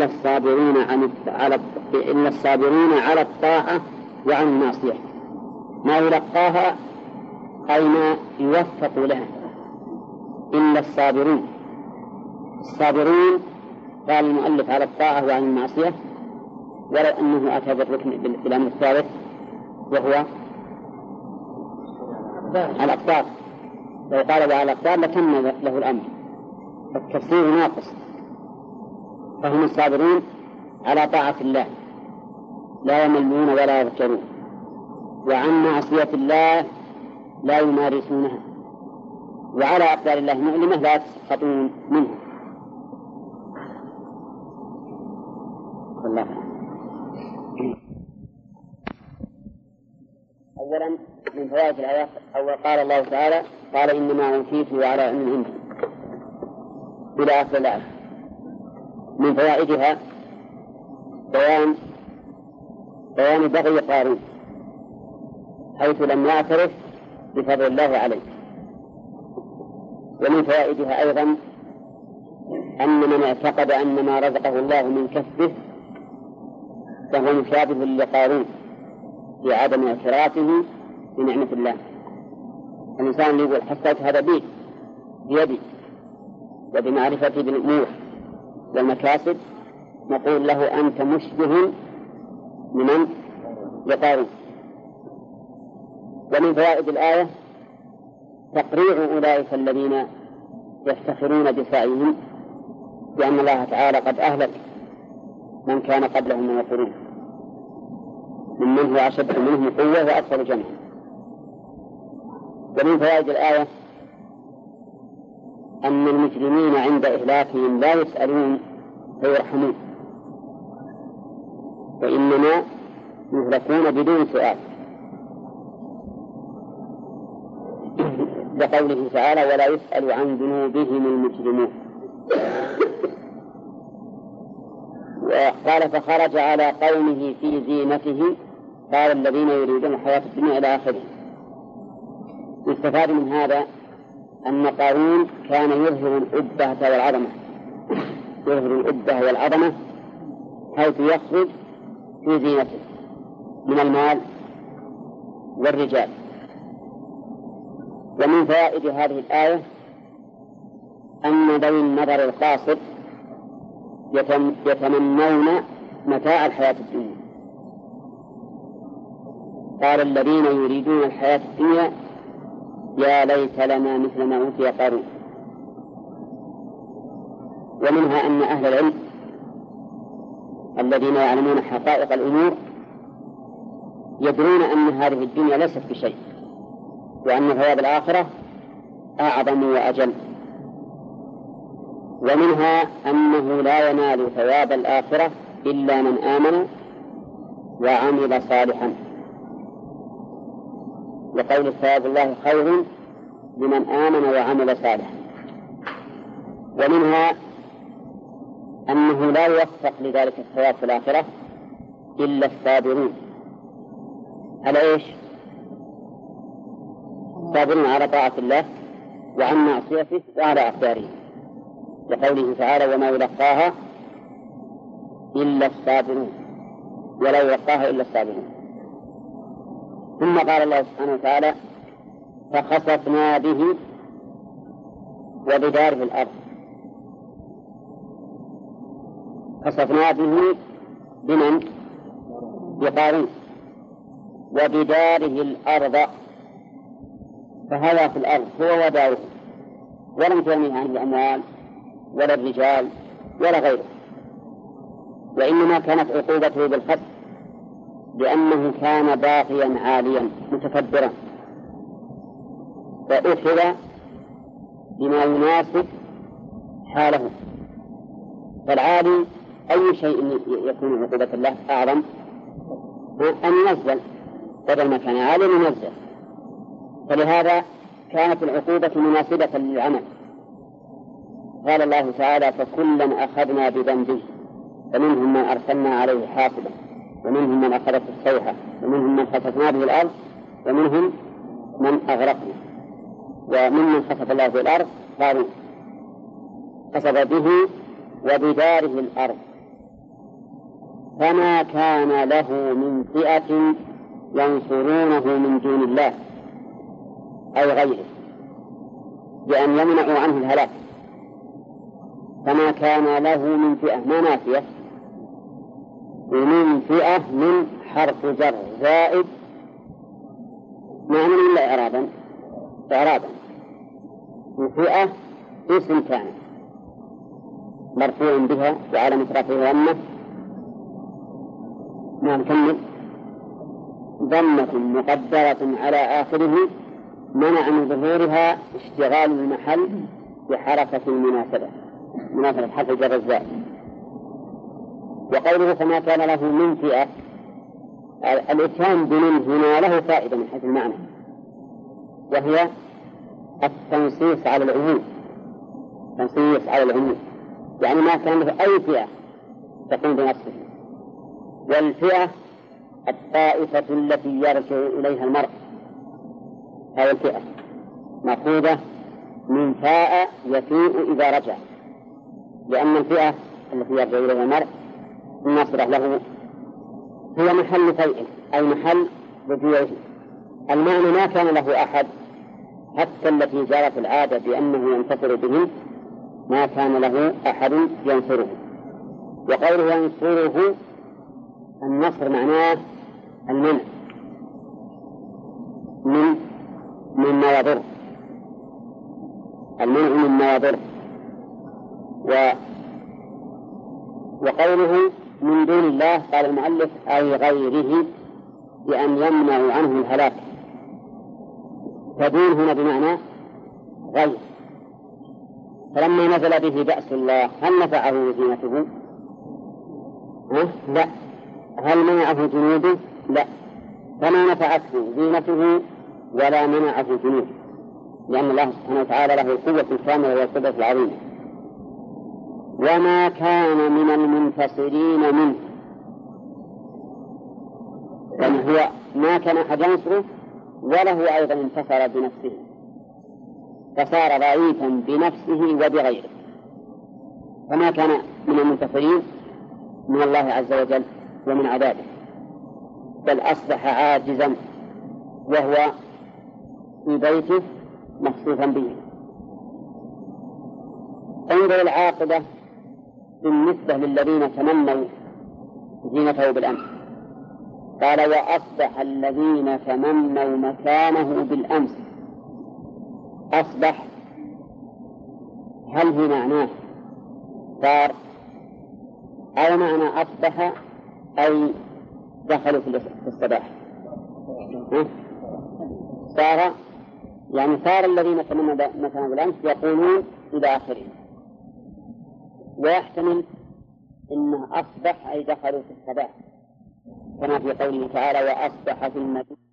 الصابرون على الطاعة وعن المعصية. ما يلقاها أي ما يوفق لها إلا الصابرون. الصابرون قال المؤلف على الطاعة وعن المعصية، ولو أنه أتى بالأمر الثالث وهو الأقدار. لو قال على الأقدار لتم له الأمر، فالتفسير ناقص. فهم الصابرون على طاعة الله لا يملون ولا يذكرون، وعن معصية الله لا يمارسونها، وعلى أقدار الله مؤلمة لا يسقطون منه. الله. أولا من فوائد الآيات قال الله تعالى قال إنما أوتيته على علم عندي إلى آخر الآية. من فوائدها بيان بغي قارون حيث لم يعترف بفضل الله عليه. ومن فوائدها أيضا أن من اعتقد أن ما رزقه الله من كسبه فهو مشابه لقارون في عدم اعترافه بنعمة الله. الإنسان اللي يقول حصلت هذا بيدي وبمعرفتي بالأمور والمكاسب نقول له أنت مشبه لمن؟ لقارون. ومن فوائد الآية تقريع أولئك الذين يفتخرون بسعيهم بأن الله تعالى قد أهلك من كان قبلهم من القرون ممن هو أشد منهم قوة وأكثر جمعا. ومن فوائد الآية أن المجرمين عند إهلاكهم لا يسألون فيرحمون، وإنما يهلكون بدون سؤال، لقوله تعالى ولا يسأل عن ذنوبهم المجرمون. وقال فخرج على قومه في زينته قال الذين يريدون الحياة الدنيا إلى آخره. يستفاد من هذا أن قارون كان يظهر الأبهة والعظمة حيث يخرج في زينته من المال والرجال. ومن فوائد هذه الآية أن ذوي النظر القاصر يتمنون متاع الحياة الدنيا. قال الذين يريدون الحياة الدنيا يا ليت لنا مثل ما أوتي قارون. ومنها أن أهل العلم الذين يعلمون حقائق الأمور يدرون أن هذه الدنيا ليست بشيء، وأن ثواب الآخرة أعظم وأجل. ومنها أنه لا ينال ثواب الآخرة إلا من آمن وعمل صالحا، وقول ثواب الله خير لمن آمن وعمل صالحا. ومنها أنه لا يوفق لذلك الثواب في الآخرة إلا الصابرون. على إيش؟ صابرون على طاعة الله وعن معصيته وعلى أقداره، وقوله تعالى وما يلقاها إلا الصابرون، ولا يلقاها إلا الصابرون. ثم قال الله سبحانه وتعالى فخسفنا به وبداره الأرض. خسفنا به بمن؟ بقارون. وبداره الأرض، فهوى في الأرض هو وداره، ولم تغنه عنه الأموال ولا الرجال ولا غيره، وإنما كانت عقوبته بالخسف لأنه كان باغيا عاليا متكبرا، فأخذ بما يناسب حاله. فالعالي أي شيء يكون عقوبة الله أعظم أن ينزل، بدل ما كان عاليا ينزل. فلهذا كانت العقوبة مناسبة للعمل. قال الله تعالى فكلا أخذنا بذنبه فمنهم من أرسلنا عليه حاصبا ومنهم من أخذته الصيحة ومنهم من خسفنا به الأرض ومنهم من أغرقنا. وممن خسف الله به الأرض قالوا خسف به وبداره الأرض فما كان له من فئة ينصرونه من دون الله أي غيره بأن يمنعوا عنه الهلاك. فما كان له من فئة ما نافية، ومن فئة من حرف جر زائد ما عمل إلا إعرابا وفئة اسم كان مرفوع بها وعلى رفعه ضمة ما نكمل ضمة مقدرة على آخره منع من ظهورها اشتغال المحل بحركة المناسبة مناسبة حرف جر الزائد. وقوله فما كان له من فئة الإتيان بمن هنا له فائدة من حيث المعنى، وهي التنصيص على العموم. تنصيص على العموم يعني ما كان له أي فئة تقوم بنصفه. والفئة الطائفة التي يرجع إليها المرء، هذه الفئة مأخوذة من فاء يفيء إذا رجع، لأن الفئة التي يرجع إليها المرء الناصرة له هي محل فيء أي محل رجوعه. المعنى ما كان له أحد حتى التي جرت العادة بأنه ينتصر بهم ما كان له أحد ينصره. وقوله ينصره النصر معناه المنع مما يضر، المنع مما يضر. وقوله من دون الله قال المؤلف أي غيره بأن يمنع عنه الهلاك. فدون هنا بمعنى غير. فلما نزل به بأس الله هل نفعه زينته؟ لا. هل منعه جنوده؟ لا. فما نفعته زينته ولا منعه جنوده، لأن الله سبحانه وتعالى له القوة الكاملة والقدرة العظيمة. وما كان من المنتصرين منه، يعني هو ما كان أحد ينصره وله أيضا انتصر بنفسه فصار ضعيفا بنفسه وبغيره. فما كان من المنتصرين من الله عز وجل ومن عذابه، بل أصبح عاجزا وهو في بيته مخصوصا به. انظر العاقبة بالنسبة للذين تمنوا زينته بالأمس. قال وأصبح الذين تمنوا مكانه بالأمس. أصبح هل هي معناه صار أو معنى أصبح أي دخلوا في الصباح؟ صار يعني صار الذين تمنوا مكانه بالأمس يقولون إلى آخره. ويحتمل إنه أصبح أي دخلوا في الصباح كما في قوله تعالى وأصبح في المدينة